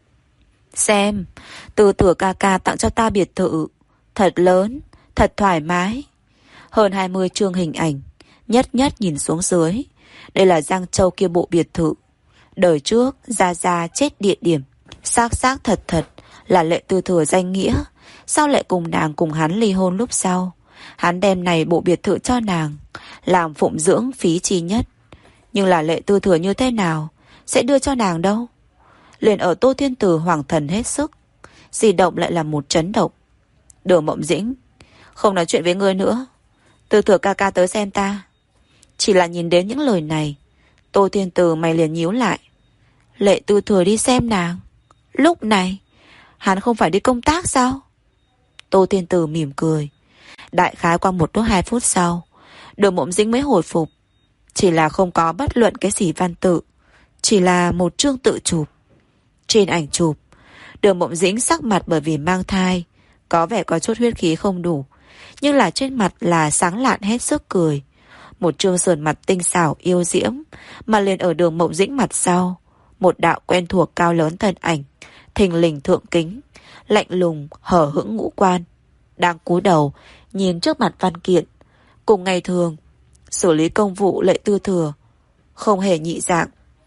Xem, Tư Thừa ca ca tặng cho ta biệt thự. Thật lớn, thật thoải mái. Hơn hai mươi chương hình ảnh, nhất nhất nhìn xuống dưới. Đây là Giang Châu kia bộ biệt thự. Đời trước, Gia Gia chết địa điểm. Xác xác thật thật là Lệ Tư Thừa danh nghĩa. Sao lại cùng nàng cùng hắn ly hôn lúc sau? Hắn đem này bộ biệt thự cho nàng, làm phụng dưỡng phí chi nhất. Nhưng là Lệ Tư Thừa như thế nào sẽ đưa cho nàng đâu? Liền ở Tô Thiên Từ hoàng thần hết sức, di động lại là một chấn động. Đường Mộng Dĩnh, không nói chuyện với ngươi nữa. Tư Thừa ca ca tới xem ta. Chỉ là nhìn đến những lời này, Tô Thiên Từ mày liền nhíu lại. Lệ Tư Thừa đi xem nàng? Lúc này hắn không phải đi công tác sao? Tô Thiên Từ mỉm cười. Đại khái qua một đến hai phút sau, Đường Mộng Dĩnh mới hồi phục. Chỉ là không có bất luận cái gì văn tự, chỉ là một chương tự chụp. Trên ảnh chụp, Đường Mộng Dĩnh sắc mặt bởi vì mang thai, có vẻ có chút huyết khí không đủ, nhưng là trên mặt là sáng lạn hết sức cười. Một chương sườn mặt tinh xảo yêu diễm, mà liền ở Đường Mộng Dĩnh mặt sau, một đạo quen thuộc cao lớn thân ảnh, thình lình thượng kính, lạnh lùng hở hững ngũ quan, đang cúi đầu nhìn trước mặt văn kiện. Cùng ngày thường xử lý công vụ Lệ Tư Thừa không hề nhị dạng.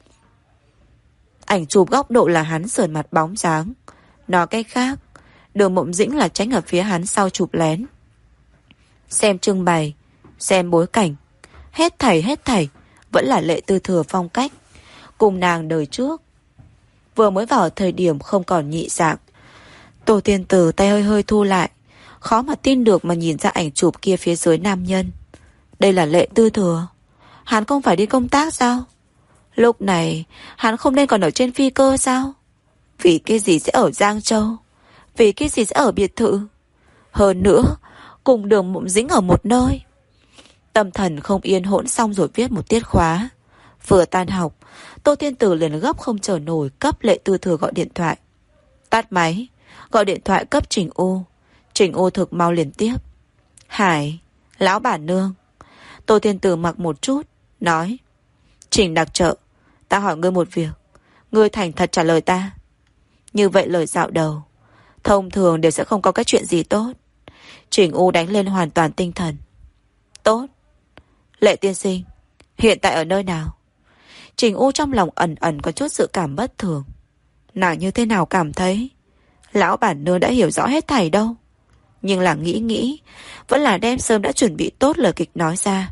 Ảnh chụp góc độ là hắn sườn mặt bóng dáng. Nói cách khác, Đường Mộng Dĩnh là tránh ở phía hắn sau chụp lén. Xem trưng bày, xem bối cảnh, hết thảy hết thảy vẫn là Lệ Tư Thừa phong cách, cùng nàng đời trước. Vừa mới vào thời điểm không còn nhị dạng. Tô Tiên Từ tay hơi hơi thu lại, khó mà tin được mà nhìn ra ảnh chụp kia phía dưới nam nhân. Đây là Lệ Tư Thừa. Hắn không phải đi công tác sao? Lúc này hắn không nên còn ở trên phi cơ sao? Vì cái gì sẽ ở Giang Châu? Vì cái gì sẽ ở biệt thự? Hơn nữa cùng Đường Mộng Dĩnh ở một nơi. Tâm thần không yên hỗn xong rồi viết một tiết khóa. Vừa tan học, Tô Thiên Tử liền gấp không chờ nổi cấp Lệ Tư Thừa gọi điện thoại. Tắt máy, gọi điện thoại cấp Trình U. Trình U thực mau liền tiếp. Hải, lão bản nương. Tô Thiên Tử mặc một chút, nói: Trình đặc trợ, ta hỏi ngươi một việc, ngươi thành thật trả lời ta. Như vậy lời dạo đầu thông thường đều sẽ không có cái chuyện gì tốt. Trình U đánh lên hoàn toàn tinh thần. Tốt. Lệ tiên sinh hiện tại ở nơi nào? Trình U trong lòng ẩn ẩn có chút dự cảm bất thường. Nàng như thế nào cảm thấy Lão bản nương đã hiểu rõ hết thảy đâu. Nhưng là nghĩ nghĩ, vẫn là đem sớm đã chuẩn bị tốt lời kịch nói ra.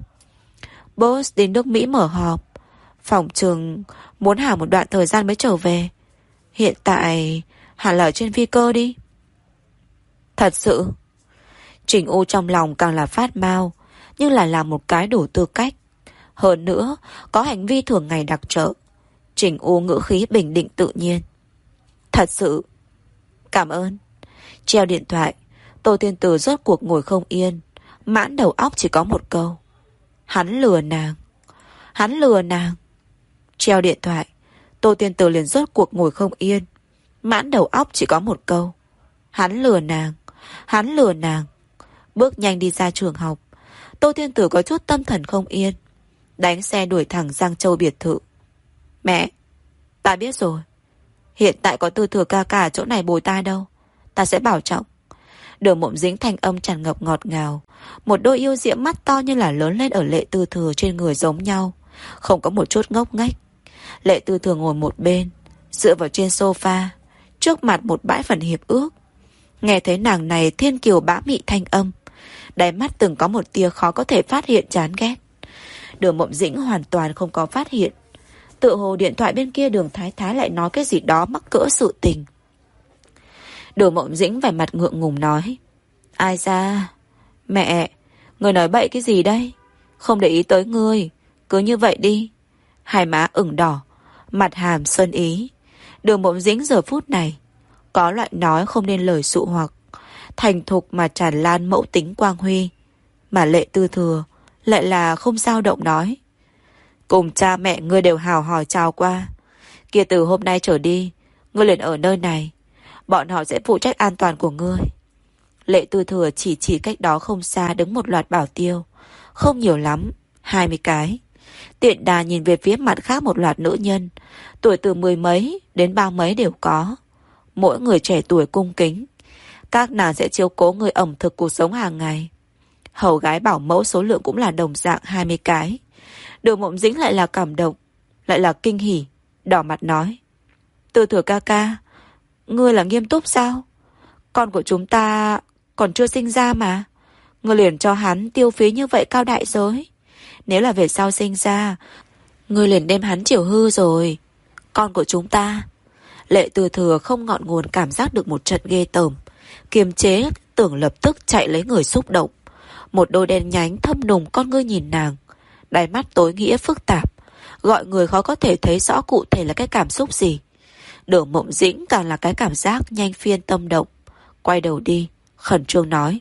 Boss đến nước Mỹ mở họp, phòng trường muốn hảo một đoạn thời gian mới trở về. Hiện tại hẳn là ở trên phi cơ đi. Thật sự? Trình U trong lòng càng là phát mau, nhưng là làm một cái đủ tư cách. Hơn nữa, có hành vi thường ngày đặc trợ. Trình U ngữ khí bình định tự nhiên. Thật sự. Cảm ơn. Treo điện thoại, Tô Thiên Từ rốt cuộc ngồi không yên. Mãn đầu óc chỉ có một câu. Hắn lừa nàng. Hắn lừa nàng. Treo điện thoại, Tô Thiên Từ liền rốt cuộc ngồi không yên. Mãn đầu óc chỉ có một câu. Hắn lừa nàng. Hắn lừa nàng. Bước nhanh đi ra trường học. Tô Thiên Tử có chút tâm thần không yên. Đánh xe đuổi thẳng Giang Châu biệt thự. Mẹ, ta biết rồi. Hiện tại có Tư Thừa ca ca ở chỗ này bồi ta đâu. Ta sẽ bảo trọng. Đường Mộng Dĩnh thanh âm tràn ngập ngọt ngào. Một đôi yêu diễm mắt to như là lớn lên ở Lệ Tư Thừa trên người giống nhau. Không có một chút ngốc nghếch. Lệ Tư Thừa ngồi một bên, dựa vào trên sofa, trước mặt một bãi phần hiệp ước. Nghe thấy nàng này thiên kiều bá mị thanh âm, đáy mắt từng có một tia khó có thể phát hiện chán ghét. Đường Mộng Dĩnh hoàn toàn không có phát hiện. Tự hồ điện thoại bên kia Đường Thái Thái lại nói cái gì đó mắc cỡ sự tình. Đường Mộng Dĩnh vẻ mặt ngượng ngùng nói. Ai ra? Mẹ, người nói bậy cái gì đây? Không để ý tới ngươi, cứ như vậy đi. Hai má ửng đỏ, mặt hàm xuân ý. Đường Mộng Dĩnh giờ phút này có loại nói không nên lời dụ hoặc, thành thục mà tràn lan mẫu tính quang huy. Mà Lệ Tư Thừa lại là không dao động nói. Cùng cha mẹ ngươi đều hào hỏi chào qua. Kia từ hôm nay trở đi, ngươi liền ở nơi này. Bọn họ sẽ phụ trách an toàn của ngươi. Lệ Tư Thừa chỉ chỉ cách đó không xa đứng một loạt bảo tiêu. Không nhiều lắm, hai mươi cái. Tiện đà nhìn về phía mặt khác một loạt nữ nhân, tuổi từ mười mấy đến ba mấy đều có. Mỗi người trẻ tuổi cung kính. Các nàng sẽ chiếu cố người ẩm thực cuộc sống hàng ngày. Hầu gái bảo mẫu số lượng cũng là đồng dạng hai mươi cái. Đường Mộng Dĩnh lại là cảm động, lại là kinh hỉ, đỏ mặt nói. Tư Thừa ca ca, ngươi là nghiêm túc sao? Con của chúng ta còn chưa sinh ra mà. Ngươi liền cho hắn tiêu phí như vậy cao đại giới. Nếu là về sau sinh ra, ngươi liền đem hắn chiều hư rồi. Con của chúng ta. Lệ Tư Thừa không ngọn nguồn cảm giác được một trận ghê tởm, kiềm chế tưởng lập tức chạy lấy người xúc động. Một đôi đen nhánh thâm nùng con ngươi nhìn nàng, đáy mắt tối nghĩa phức tạp, gọi người khó có thể thấy rõ cụ thể là cái cảm xúc gì. Đường Mộng Dĩnh càng là cái cảm giác nhanh phiên tâm động. Quay đầu đi, khẩn trương nói.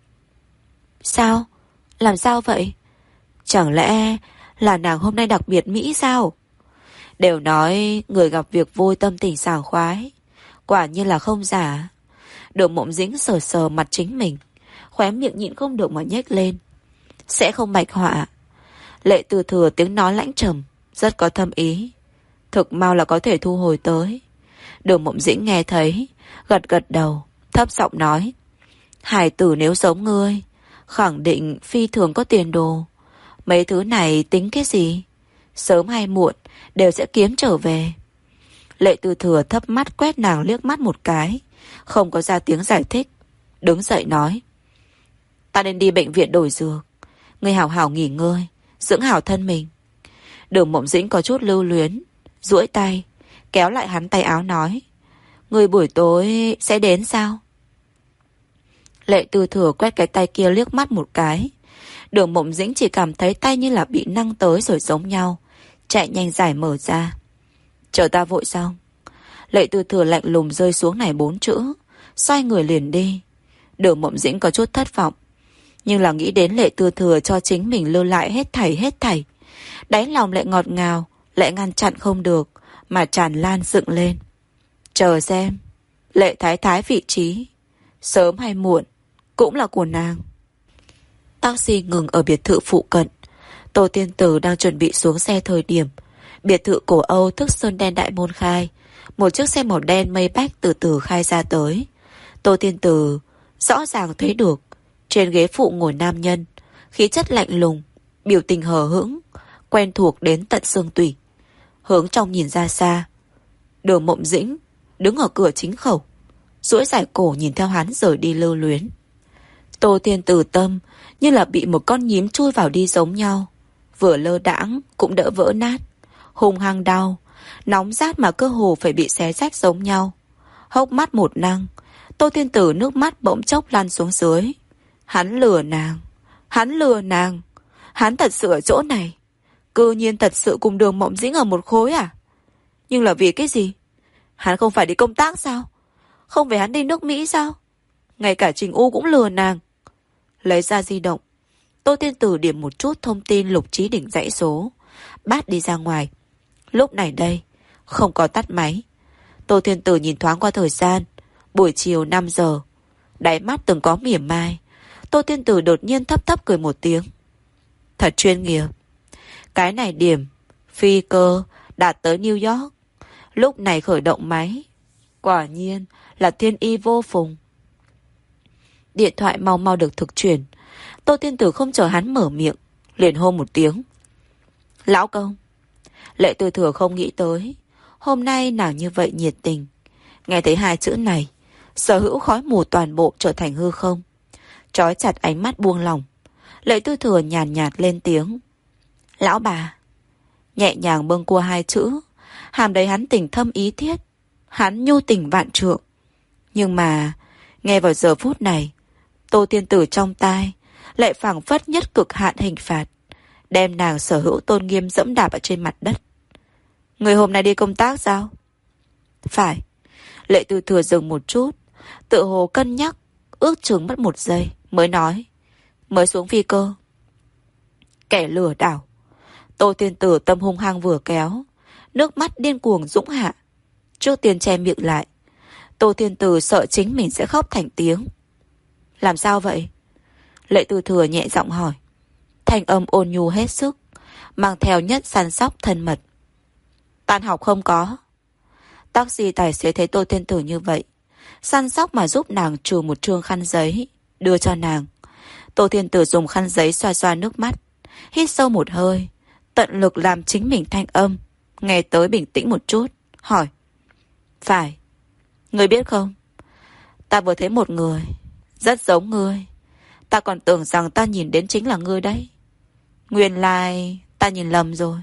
Sao? Làm sao vậy? Chẳng lẽ là nàng hôm nay đặc biệt mỹ sao? Đều nói người gặp việc vui tâm tình sảng khoái. Quả nhiên là không giả. Đường Mộng Dĩnh sờ sờ mặt chính mình, khóe miệng nhịn không được mà nhếch lên. Sẽ không bạch họa. Lệ Tư Thừa tiếng nói lãnh trầm, rất có thâm ý. Thực mau là có thể thu hồi tới. Đường Mộng Dĩnh nghe thấy, gật gật đầu, thấp giọng nói. Hải tử nếu giống ngươi, khẳng định phi thường có tiền đồ. Mấy thứ này tính cái gì? Sớm hay muộn đều sẽ kiếm trở về. Lệ Tư Thừa thấp mắt quét nàng liếc mắt một cái, không có ra tiếng giải thích. Đứng dậy nói. Ta nên đi bệnh viện đổi dược. Ngươi hảo hảo nghỉ ngơi, dưỡng hảo thân mình. Đường Mộng Dĩnh có chút lưu luyến, duỗi tay kéo lại hắn tay áo nói. Ngươi buổi tối sẽ đến sao? Lệ Tư Thừa quét cái tay kia liếc mắt một cái. Đường Mộng Dĩnh chỉ cảm thấy tay như là bị năng tới rồi giống nhau, chạy nhanh giải mở ra. Chờ ta vội xong. Lệ Tư Thừa lạnh lùng rơi xuống này bốn chữ, xoay người liền đi. Đường Mộng Dĩnh có chút thất vọng, nhưng là nghĩ đến Lệ Tư Thừa cho chính mình lưu lại hết thảy hết thảy, đáy lòng lại ngọt ngào, lại ngăn chặn không được, mà tràn lan dựng lên. Chờ xem, Lệ Thái Thái vị trí, sớm hay muộn, cũng là của nàng. Taxi ngừng ở biệt thự phụ cận. Tô Tiên Tử đang chuẩn bị xuống xe thời điểm, biệt thự cổ Âu thức sơn đen đại môn khai. Một chiếc xe màu đen mây bách từ từ khai ra tới. Tô Tiên Tử rõ ràng thấy được trên ghế phụ ngồi nam nhân, khí chất lạnh lùng, biểu tình hờ hững, quen thuộc đến tận xương tủy. Hướng trong nhìn ra xa, Đường Mộng Dĩnh đứng ở cửa chính khẩu, duỗi dài cổ nhìn theo hắn rời đi lưu luyến. Tô Thiên Tử tâm như là bị một con nhím chui vào đi giống nhau. Vừa lơ đãng cũng đỡ vỡ nát. Hung hăng đau, nóng rát mà cơ hồ phải bị xé rách giống nhau. Hốc mắt một năng, Tô Thiên Tử nước mắt bỗng chốc lăn xuống dưới. Hắn lừa nàng, hắn lừa nàng, hắn thật sự ở chỗ này. Cư nhiên thật sự cùng Đường Mộng Dĩnh ở một khối à? Nhưng là vì cái gì? Hắn không phải đi công tác sao? Không phải hắn đi nước Mỹ sao? Ngay cả Trình U cũng lừa nàng. Lấy ra di động, Tô Thiên Tử điểm một chút thông tin Lục Chí Đỉnh dãy số, bắt đi ra ngoài. Lúc này đây, không có tắt máy. Tô Thiên Tử nhìn thoáng qua thời gian, buổi chiều năm giờ. Đáy mắt từng có mỉa mai. Tô Thiên Tử đột nhiên thấp thấp cười một tiếng. Thật chuyên nghiệp. Cái này điểm phi cơ đạt tới New York. Lúc này khởi động máy. Quả nhiên là thiên y vô phùng. Điện thoại mau mau được thực chuyển. Tô Thiên Tử không chờ hắn mở miệng, liền hô một tiếng. Lão công. Lệ Tư Thừa không nghĩ tới hôm nay nàng như vậy nhiệt tình. Nghe thấy hai chữ này, sở hữu khói mù toàn bộ trở thành hư không. Trói chặt ánh mắt buông lỏng. Lệ Tư Thừa nhàn nhạt, nhạt lên tiếng. Lão bà. Nhẹ nhàng bâng cua hai chữ, hàm đầy hắn tình thâm ý thiết. Hắn nhu tình vạn trượng. Nhưng mà nghe vào giờ phút này, Tô Thiên Tử trong tai lại phảng phất nhất cực hạn hình phạt, đem nàng sở hữu tôn nghiêm dẫm đạp ở trên mặt đất. Người hôm nay đi công tác sao? Phải. Lệ Tư Thừa dừng một chút, tự hồ cân nhắc, ước chừng mất một giây mới nói. Mới xuống phi cơ. Kẻ lừa đảo. Tô Thiên Tử tâm hung hăng vừa kéo, nước mắt điên cuồng dũng hạ. Trước tiên che miệng lại. Tô Thiên Tử sợ chính mình sẽ khóc thành tiếng. Làm sao vậy? Lệ Tư Thừa nhẹ giọng hỏi. Thanh âm ôn nhu hết sức, mang theo nhất săn sóc thân mật. Tan học không có. Taxi tài xế thấy Tô Thiên Tử như vậy, săn sóc mà giúp nàng trừ một trương khăn giấy, đưa cho nàng. Tô Thiên Tử dùng khăn giấy xoa xoa nước mắt, hít sâu một hơi, tận lực làm chính mình thanh âm nghe tới bình tĩnh một chút, hỏi. Phải. Ngươi biết không, ta vừa thấy một người rất giống ngươi. Ta còn tưởng rằng ta nhìn đến chính là ngươi đấy. Nguyên lai ta nhìn lầm rồi.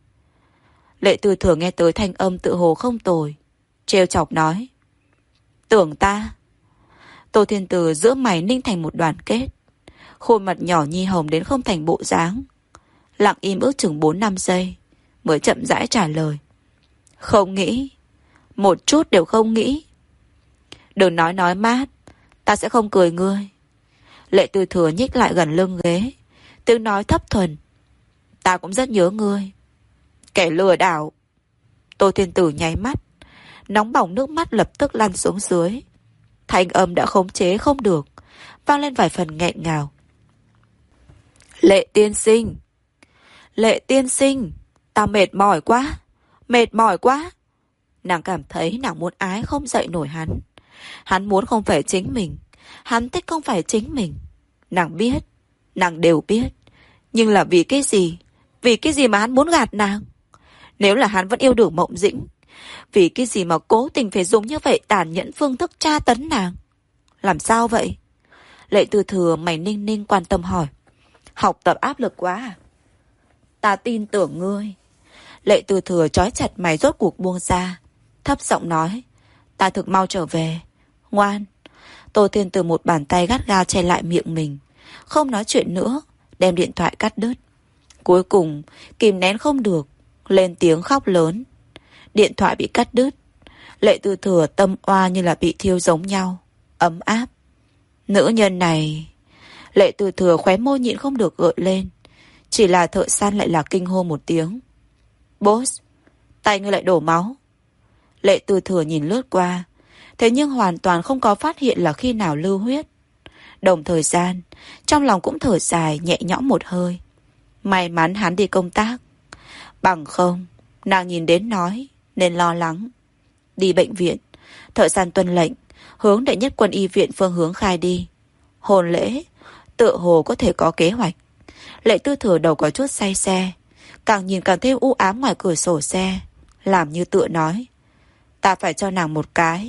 Lệ Tư Thừa nghe tới thanh âm tự hồ không tồi, trêu chọc nói. Tưởng ta. Tô Thiên Tử giữa mày ninh thành một đoàn kết, khuôn mặt nhỏ nhi hồng đến không thành bộ dáng. Lặng im ước chừng bốn năm giây mới chậm rãi trả lời. Không nghĩ. Một chút đều không nghĩ. Đừng nói nói mát, ta sẽ không cười ngươi. Lệ Tư Thừa nhích lại gần lưng ghế, tiếng nói thấp thuần. Ta cũng rất nhớ ngươi. Kẻ lừa đảo. Tô Thiên Tử nháy mắt, nóng bỏng nước mắt lập tức lăn xuống dưới. Thanh âm đã khống chế không được, vang lên vài phần nghẹn ngào. Lệ tiên sinh. Lệ tiên sinh. Ta mệt mỏi quá. Mệt mỏi quá. Nàng cảm thấy nàng muốn ái không dậy nổi hắn. Hắn muốn không phải chính mình. Hắn thích không phải chính mình. Nàng biết. Nàng đều biết. Nhưng là vì cái gì? Vì cái gì mà hắn muốn gạt nàng? Nếu là hắn vẫn yêu Đường Mộng Dĩnh, vì cái gì mà cố tình phải dùng như vậy tàn nhẫn phương thức tra tấn nàng? Làm sao vậy? Lệ Tư Thừa mày ninh ninh quan tâm hỏi. Học tập áp lực quá à? Ta tin tưởng ngươi. Lệ Tư Thừa trói chặt mày rốt cuộc buông ra, thấp giọng nói. Ta thực mau trở về. Ngoan. Tô Thiên Từ một bàn tay gắt gao che lại miệng mình, không nói chuyện nữa, đem điện thoại cắt đứt. Cuối cùng kìm nén không được, lên tiếng khóc lớn. Điện thoại bị cắt đứt. Lệ Tư Thừa tâm oa như là bị thiêu giống nhau, ấm áp. Nữ nhân này. Lệ Tư Thừa khóe môi nhịn không được gợi lên. Chỉ là Thợ Săn lại là kinh hô một tiếng. Boss, tay ngươi lại đổ máu. Lệ Tư Thừa nhìn lướt qua, thế nhưng hoàn toàn không có phát hiện là khi nào lưu huyết. Đồng thời gian, trong lòng cũng thở dài nhẹ nhõm một hơi. May mắn hắn đi công tác. Bằng không, nàng nhìn đến nói, nên lo lắng. Đi bệnh viện, Thợ Săn tuân lệnh, hướng đệ nhất quân y viện phương hướng khai đi. Hôn lễ, tựa hồ có thể có kế hoạch. Lệ Tư Thừa đầu có chút say xe, càng nhìn càng thêm u ám ngoài cửa sổ xe, làm như tựa nói. Ta phải cho nàng một cái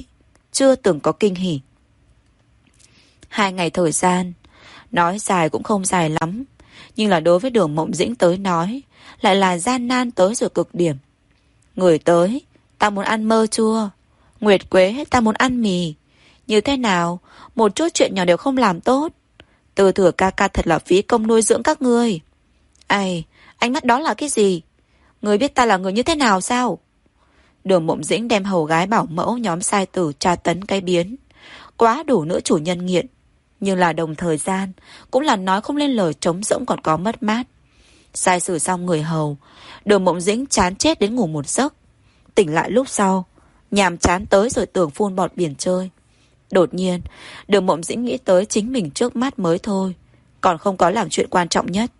chưa từng có kinh hỉ. Hai ngày thời gian, nói dài cũng không dài lắm, nhưng là đối với Đường Mộng Dĩnh tới nói, lại là gian nan tới rồi cực điểm. Người tới, ta muốn ăn mơ chua. Nguyệt Quế, ta muốn ăn mì. Như thế nào, một chút chuyện nhỏ đều không làm tốt. Tư Thừa ca ca thật là phí công nuôi dưỡng các ngươi. Ai, ánh mắt đó là cái gì? Ngươi biết ta là người như thế nào sao? Đường Mộng Dĩnh đem hầu gái bảo mẫu nhóm sai tử tra tấn cái biến. Quá đủ nữa chủ nhân nghiện. Nhưng là đồng thời gian, cũng là nói không lên lời, trống rỗng còn có mất mát. Sai xử xong người hầu, Đường Mộng Dĩnh chán chết đến ngủ một giấc. Tỉnh lại lúc sau, nhàm chán tới rồi tưởng phun bọt biển chơi. Đột nhiên, Đường Mộng Dĩnh nghĩ tới chính mình trước mắt mới thôi, còn không có làm chuyện quan trọng nhất.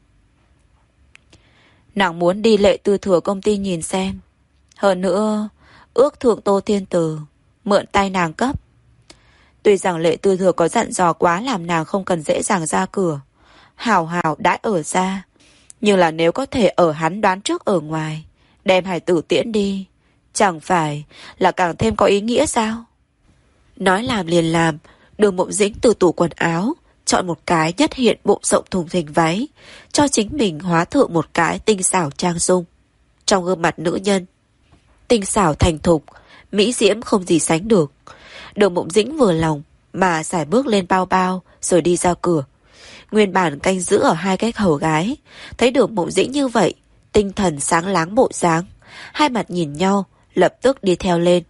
Nàng muốn đi Lệ Tư Thừa công ty nhìn xem. Hơn nữa, ước thượng Tô Thiên Từ mượn tay nàng cấp. Tuy rằng Lệ Tư Thừa có dặn dò quá làm nàng không cần dễ dàng ra cửa, hảo hảo đãi ở ra, nhưng là nếu có thể ở hắn đoán trước ở ngoài, đem hải tử tiễn đi, chẳng phải là càng thêm có ý nghĩa sao? Nói làm liền làm, Đường Mộng Dĩnh từ tủ quần áo chọn một cái nhất hiện bộ rộng thùng thình váy, cho chính mình hóa thượng một cái tinh xảo trang dung. Trong gương mặt nữ nhân, tinh xảo thành thục, mỹ diễm không gì sánh được. Đường Mộng Dĩnh vừa lòng mà xài bước lên bao bao rồi đi ra cửa. Nguyên bản canh giữ ở hai cái hầu gái, thấy Đường Mộng Dĩnh như vậy, tinh thần sáng láng bộ dáng, hai mặt nhìn nhau, lập tức đi theo lên.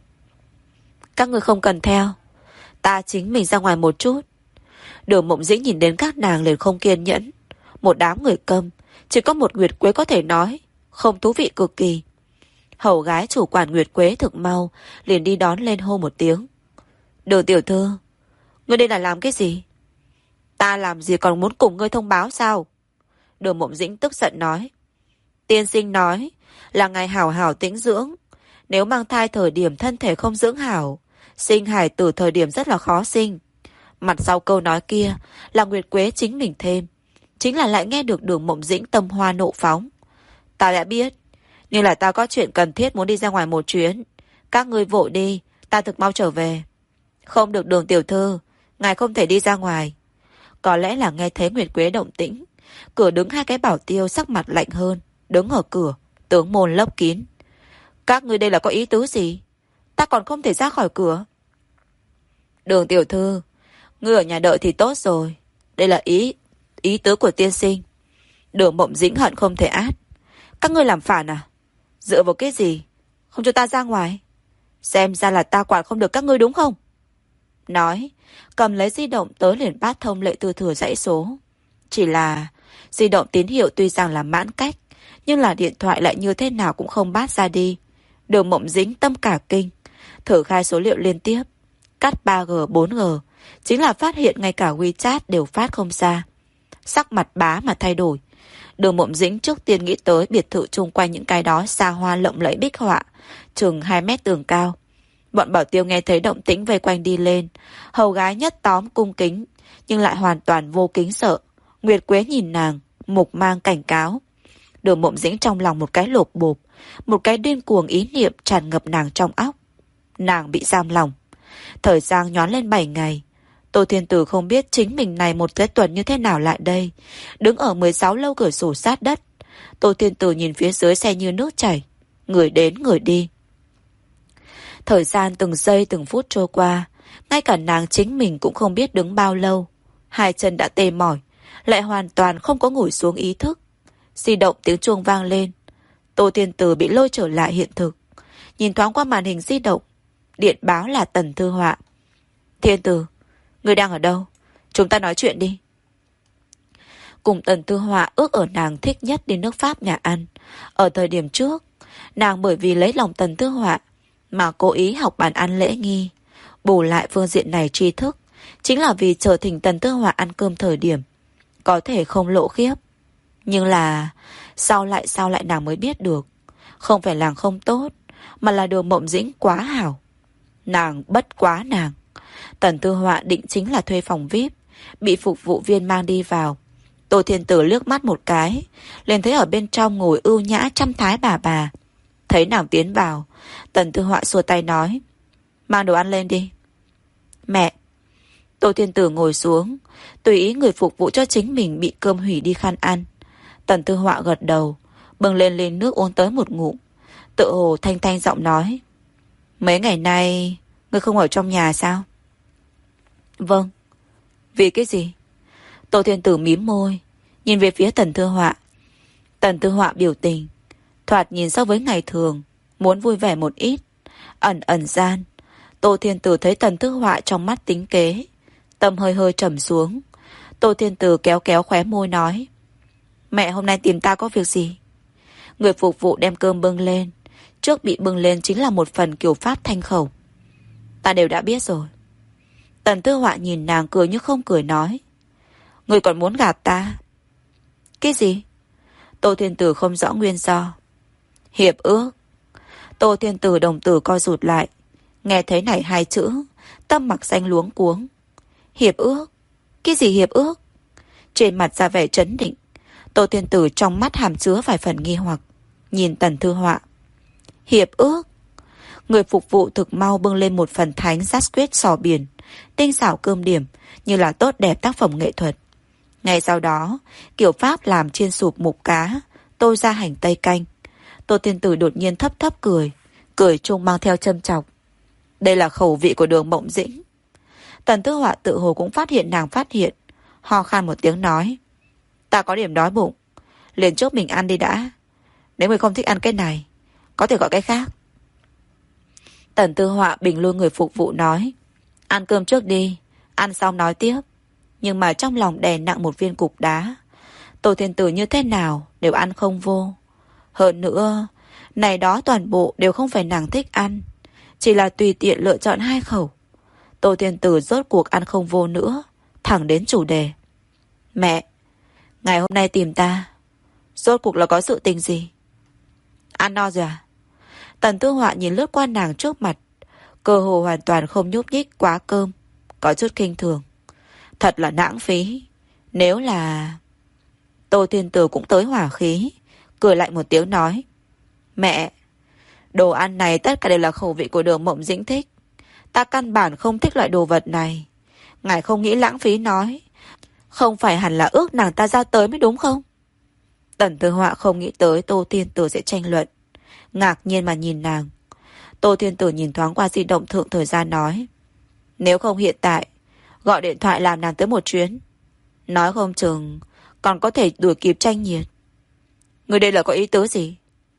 Các người không cần theo, ta chính mình ra ngoài một chút. Đường Mộng Dĩnh nhìn đến các nàng liền không kiên nhẫn. Một đám người câm, chỉ có một Nguyệt Quế có thể nói, không thú vị cực kỳ. Hầu gái chủ quản Nguyệt Quế thực mau, liền đi đón lên hô một tiếng. Đường tiểu thư, ngươi đây là làm cái gì? Ta làm gì còn muốn cùng ngươi thông báo sao? Đường Mộng Dĩnh tức giận nói. Tiên sinh nói là ngày hảo hảo tĩnh dưỡng. Nếu mang thai thời điểm thân thể không dưỡng hảo, sinh hài tử thời điểm rất là khó sinh. Mặt sau câu nói kia là Nguyệt Quế chính mình thêm, chính là lại nghe được Đường Mộng Dĩnh tâm hoa nộ phóng. Ta đã biết, nhưng là ta có chuyện cần thiết muốn đi ra ngoài một chuyến. Các ngươi vội đi, ta thực mau trở về. Không được Đường tiểu thư, ngài không thể đi ra ngoài. Có lẽ là nghe thấy Nguyệt Quế động tĩnh, cửa đứng hai cái bảo tiêu sắc mặt lạnh hơn, đứng ở cửa, tướng môn lấp kín. Các ngươi đây là có ý tứ gì? Ta còn không thể ra khỏi cửa. Đường tiểu thư, ngươi ở nhà đợi thì tốt rồi. Đây là ý ý tứ của tiên sinh. Đường Mộng Dĩnh hận không thể át. Các ngươi làm phản à? Dựa vào cái gì không cho ta ra ngoài? Xem ra là ta quản không được các ngươi đúng không? Nói, cầm lấy di động tới liền bắt thông Lệ Tư Thừa dãy số. Chỉ là di động tín hiệu tuy rằng là mãn cách, nhưng là điện thoại lại như thế nào cũng không bắt ra đi. Đường Mộng Dĩnh tâm cả kinh, thử khai số liệu liên tiếp, cắt ba G, bốn G, chính là phát hiện ngay cả WeChat đều phát không ra. Sắc mặt bá mà thay đổi. Đường Mộng Dĩnh trước tiên nghĩ tới biệt thự chung quanh những cái đó xa hoa lộng lẫy bích họa, chừng hai mét tường cao. Bọn bảo tiêu nghe thấy động tĩnh vây quanh đi lên, hầu gái nhất tóm cung kính, nhưng lại hoàn toàn vô kính sợ. Nguyệt Quế nhìn nàng, mục mang cảnh cáo. Đường Mộng Dĩnh trong lòng một cái lột bộp, một cái điên cuồng ý niệm tràn ngập nàng trong óc. Nàng bị giam lòng. Thời gian nhoáng lên bảy ngày. Tô Thiên Tử không biết chính mình này một cái tuần như thế nào lại đây. Đứng ở mười sáu lâu cửa sổ sát đất. Tô Thiên Tử nhìn phía dưới xe như nước chảy. Người đến người đi. Thời gian từng giây từng phút trôi qua. Ngay cả nàng chính mình cũng không biết đứng bao lâu. Hai chân đã tê mỏi, lại hoàn toàn không có ngồi xuống ý thức. Di động tiếng chuông vang lên. Tô Thiên Tử bị lôi trở lại hiện thực. Nhìn thoáng qua màn hình di động, điện báo là Tần Thư Họa. Thiên Tử, ngươi đang ở đâu? Chúng ta nói chuyện đi. Cùng Tần Thư Họa ước ở nàng thích nhất đi nước Pháp nhà ăn. Ở thời điểm trước, nàng bởi vì lấy lòng Tần Thư Họa mà cố ý học bàn ăn lễ nghi, bù lại phương diện này tri thức, chính là vì chờ thỉnh Tần Thư Họa ăn cơm thời điểm có thể không lộ khiếp. Nhưng là sau lại sau lại nàng mới biết được, không phải nàng không tốt, mà là Đường Mộng Dĩnh quá hảo. Nàng bất quá nàng. Tần Thư Họa định chính là thuê phòng vi ai pi, bị phục vụ viên mang đi vào. Tô Thiên Tử liếc mắt một cái, liền thấy ở bên trong ngồi ưu nhã trăm thái bà bà. Thấy nàng tiến vào, Tần Thư Họa xua tay nói, Mang đồ ăn lên đi. Mẹ. Tô Thiên Tử ngồi xuống, tùy ý người phục vụ cho chính mình bị cơm hủy đi khăn ăn. Tần Tư Họa gật đầu, bưng lên ly nước uống tới một ngụm, tự hồ thanh thanh giọng nói: Mấy ngày nay ngươi không ở trong nhà sao? Vâng. Vì cái gì? Tô Thiên Tử mím môi, nhìn về phía Tần Tư Họa. Tần Tư Họa biểu tình thoạt nhìn so với ngày thường muốn vui vẻ một ít. Ẩn ẩn gian, Tô Thiên Tử thấy Tần Tư Họa trong mắt tính kế, tâm hơi hơi trầm xuống. Tô Thiên Tử kéo kéo khóe môi nói: Mẹ hôm nay tìm ta có việc gì? Người phục vụ đem cơm bưng lên. Trước bị bưng lên chính là một phần kiểu Pháp thanh khẩu. Ta đều đã biết rồi. Tần Tư Họa nhìn nàng cười như không cười nói: Người còn muốn gạt ta? Cái gì? Tô Thiên Tử không rõ nguyên do. Hiệp ước. Tô Thiên Tử đồng tử co rụt lại, nghe thấy này hai chữ, tâm mặc xanh luống cuống. Hiệp ước? Cái gì hiệp ước? Trên mặt ra vẻ trấn định. Tô Thiên Tử trong mắt hàm chứa vài phần nghi hoặc, nhìn Tần Tư Họa. Hiệp ước? Người phục vụ thực mau bưng lên một phần thánh rát quyết sò biển, tinh xảo cơm điểm, như là tốt đẹp tác phẩm nghệ thuật. Ngay sau đó, kiểu Pháp làm chiên sụp mục cá, tô ra hành tây canh. Tô Thiên Tử đột nhiên thấp thấp cười, cười chung mang theo châm chọc. Đây là khẩu vị của Đường Mộng Dĩnh. Tần Tư Họa tự hồ cũng phát hiện nàng phát hiện, ho khan một tiếng nói: Ta có điểm đói bụng, liền trước mình ăn đi đã. Nếu người không thích ăn cái này, có thể gọi cái khác. Tần Tư Họa bình lui người phục vụ nói: Ăn cơm trước đi, ăn xong nói tiếp. Nhưng mà trong lòng đè nặng một viên cục đá. Tô Thiên Tử như thế nào đều ăn không vô. Hơn nữa, này đó toàn bộ đều không phải nàng thích ăn, chỉ là tùy tiện lựa chọn hai khẩu. Tô Thiên Tử rốt cuộc ăn không vô nữa, thẳng đến chủ đề. Mẹ, ngày hôm nay tìm ta, rốt cuộc là có sự tình gì? Ăn no rồi à? Tần Tư Họa nhìn lướt qua nàng trước mặt, cơ hồ hoàn toàn không nhúc nhích quá cơm, có chút kinh thường. Thật là lãng phí. Nếu là... Tô Thiên Tử cũng tới hỏa khí, cười lạnh một tiếng nói: Mẹ, đồ ăn này tất cả đều là khẩu vị của Đường Mộng Dĩnh thích. Ta căn bản không thích loại đồ vật này. Ngài không nghĩ lãng phí nói, không phải hẳn là ước nàng ta ra tới mới đúng không? Tần Tư Họa không nghĩ tới Tô Thiên Tử sẽ tranh luận, ngạc nhiên mà nhìn nàng. Tô Thiên Tử nhìn thoáng qua di động thượng thời gian nói: Nếu không hiện tại, gọi điện thoại làm nàng tới một chuyến, nói không chừng còn có thể đuổi kịp tranh nhiệt. Ngươi đây là có ý tứ gì?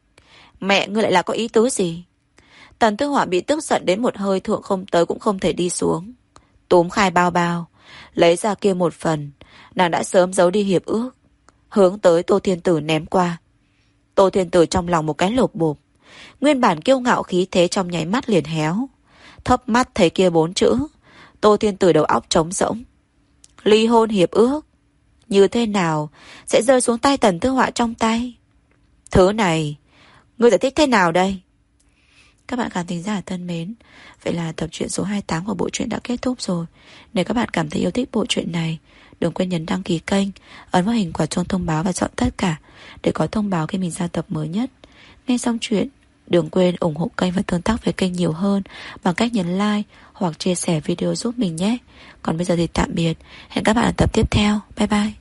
Mẹ ngươi lại là có ý tứ gì? Tần Tư Họa bị tức giận đến một hơi thượng không tới cũng không thể đi xuống. Túm khai bao bao, lấy ra kia một phần, nàng đã sớm giấu đi hiệp ước, hướng tới Tô Thiên Tử ném qua. Tô Thiên Tử trong lòng một cái lột bộp, nguyên bản kiêu ngạo khí thế trong nháy mắt liền héo. Thấp mắt thấy kia bốn chữ, Tô Thiên Tử đầu óc trống rỗng. Ly hôn hiệp ước, như thế nào sẽ rơi xuống tay Tần Tư Họa trong tay? Thứ này, ngươi giải thích thế nào đây? Các bạn khán thính giả thân mến, vậy là tập truyện số hai mươi tám của bộ truyện đã kết thúc rồi. Nếu các bạn cảm thấy yêu thích bộ truyện này, đừng quên nhấn đăng ký kênh, ấn vào hình quả chuông thông báo và chọn tất cả để có thông báo khi mình ra tập mới nhất. Nghe xong chuyện, đừng quên ủng hộ kênh và tương tác với kênh nhiều hơn bằng cách nhấn like hoặc chia sẻ video giúp mình nhé. Còn bây giờ thì tạm biệt, hẹn các bạn ở tập tiếp theo. Bye bye.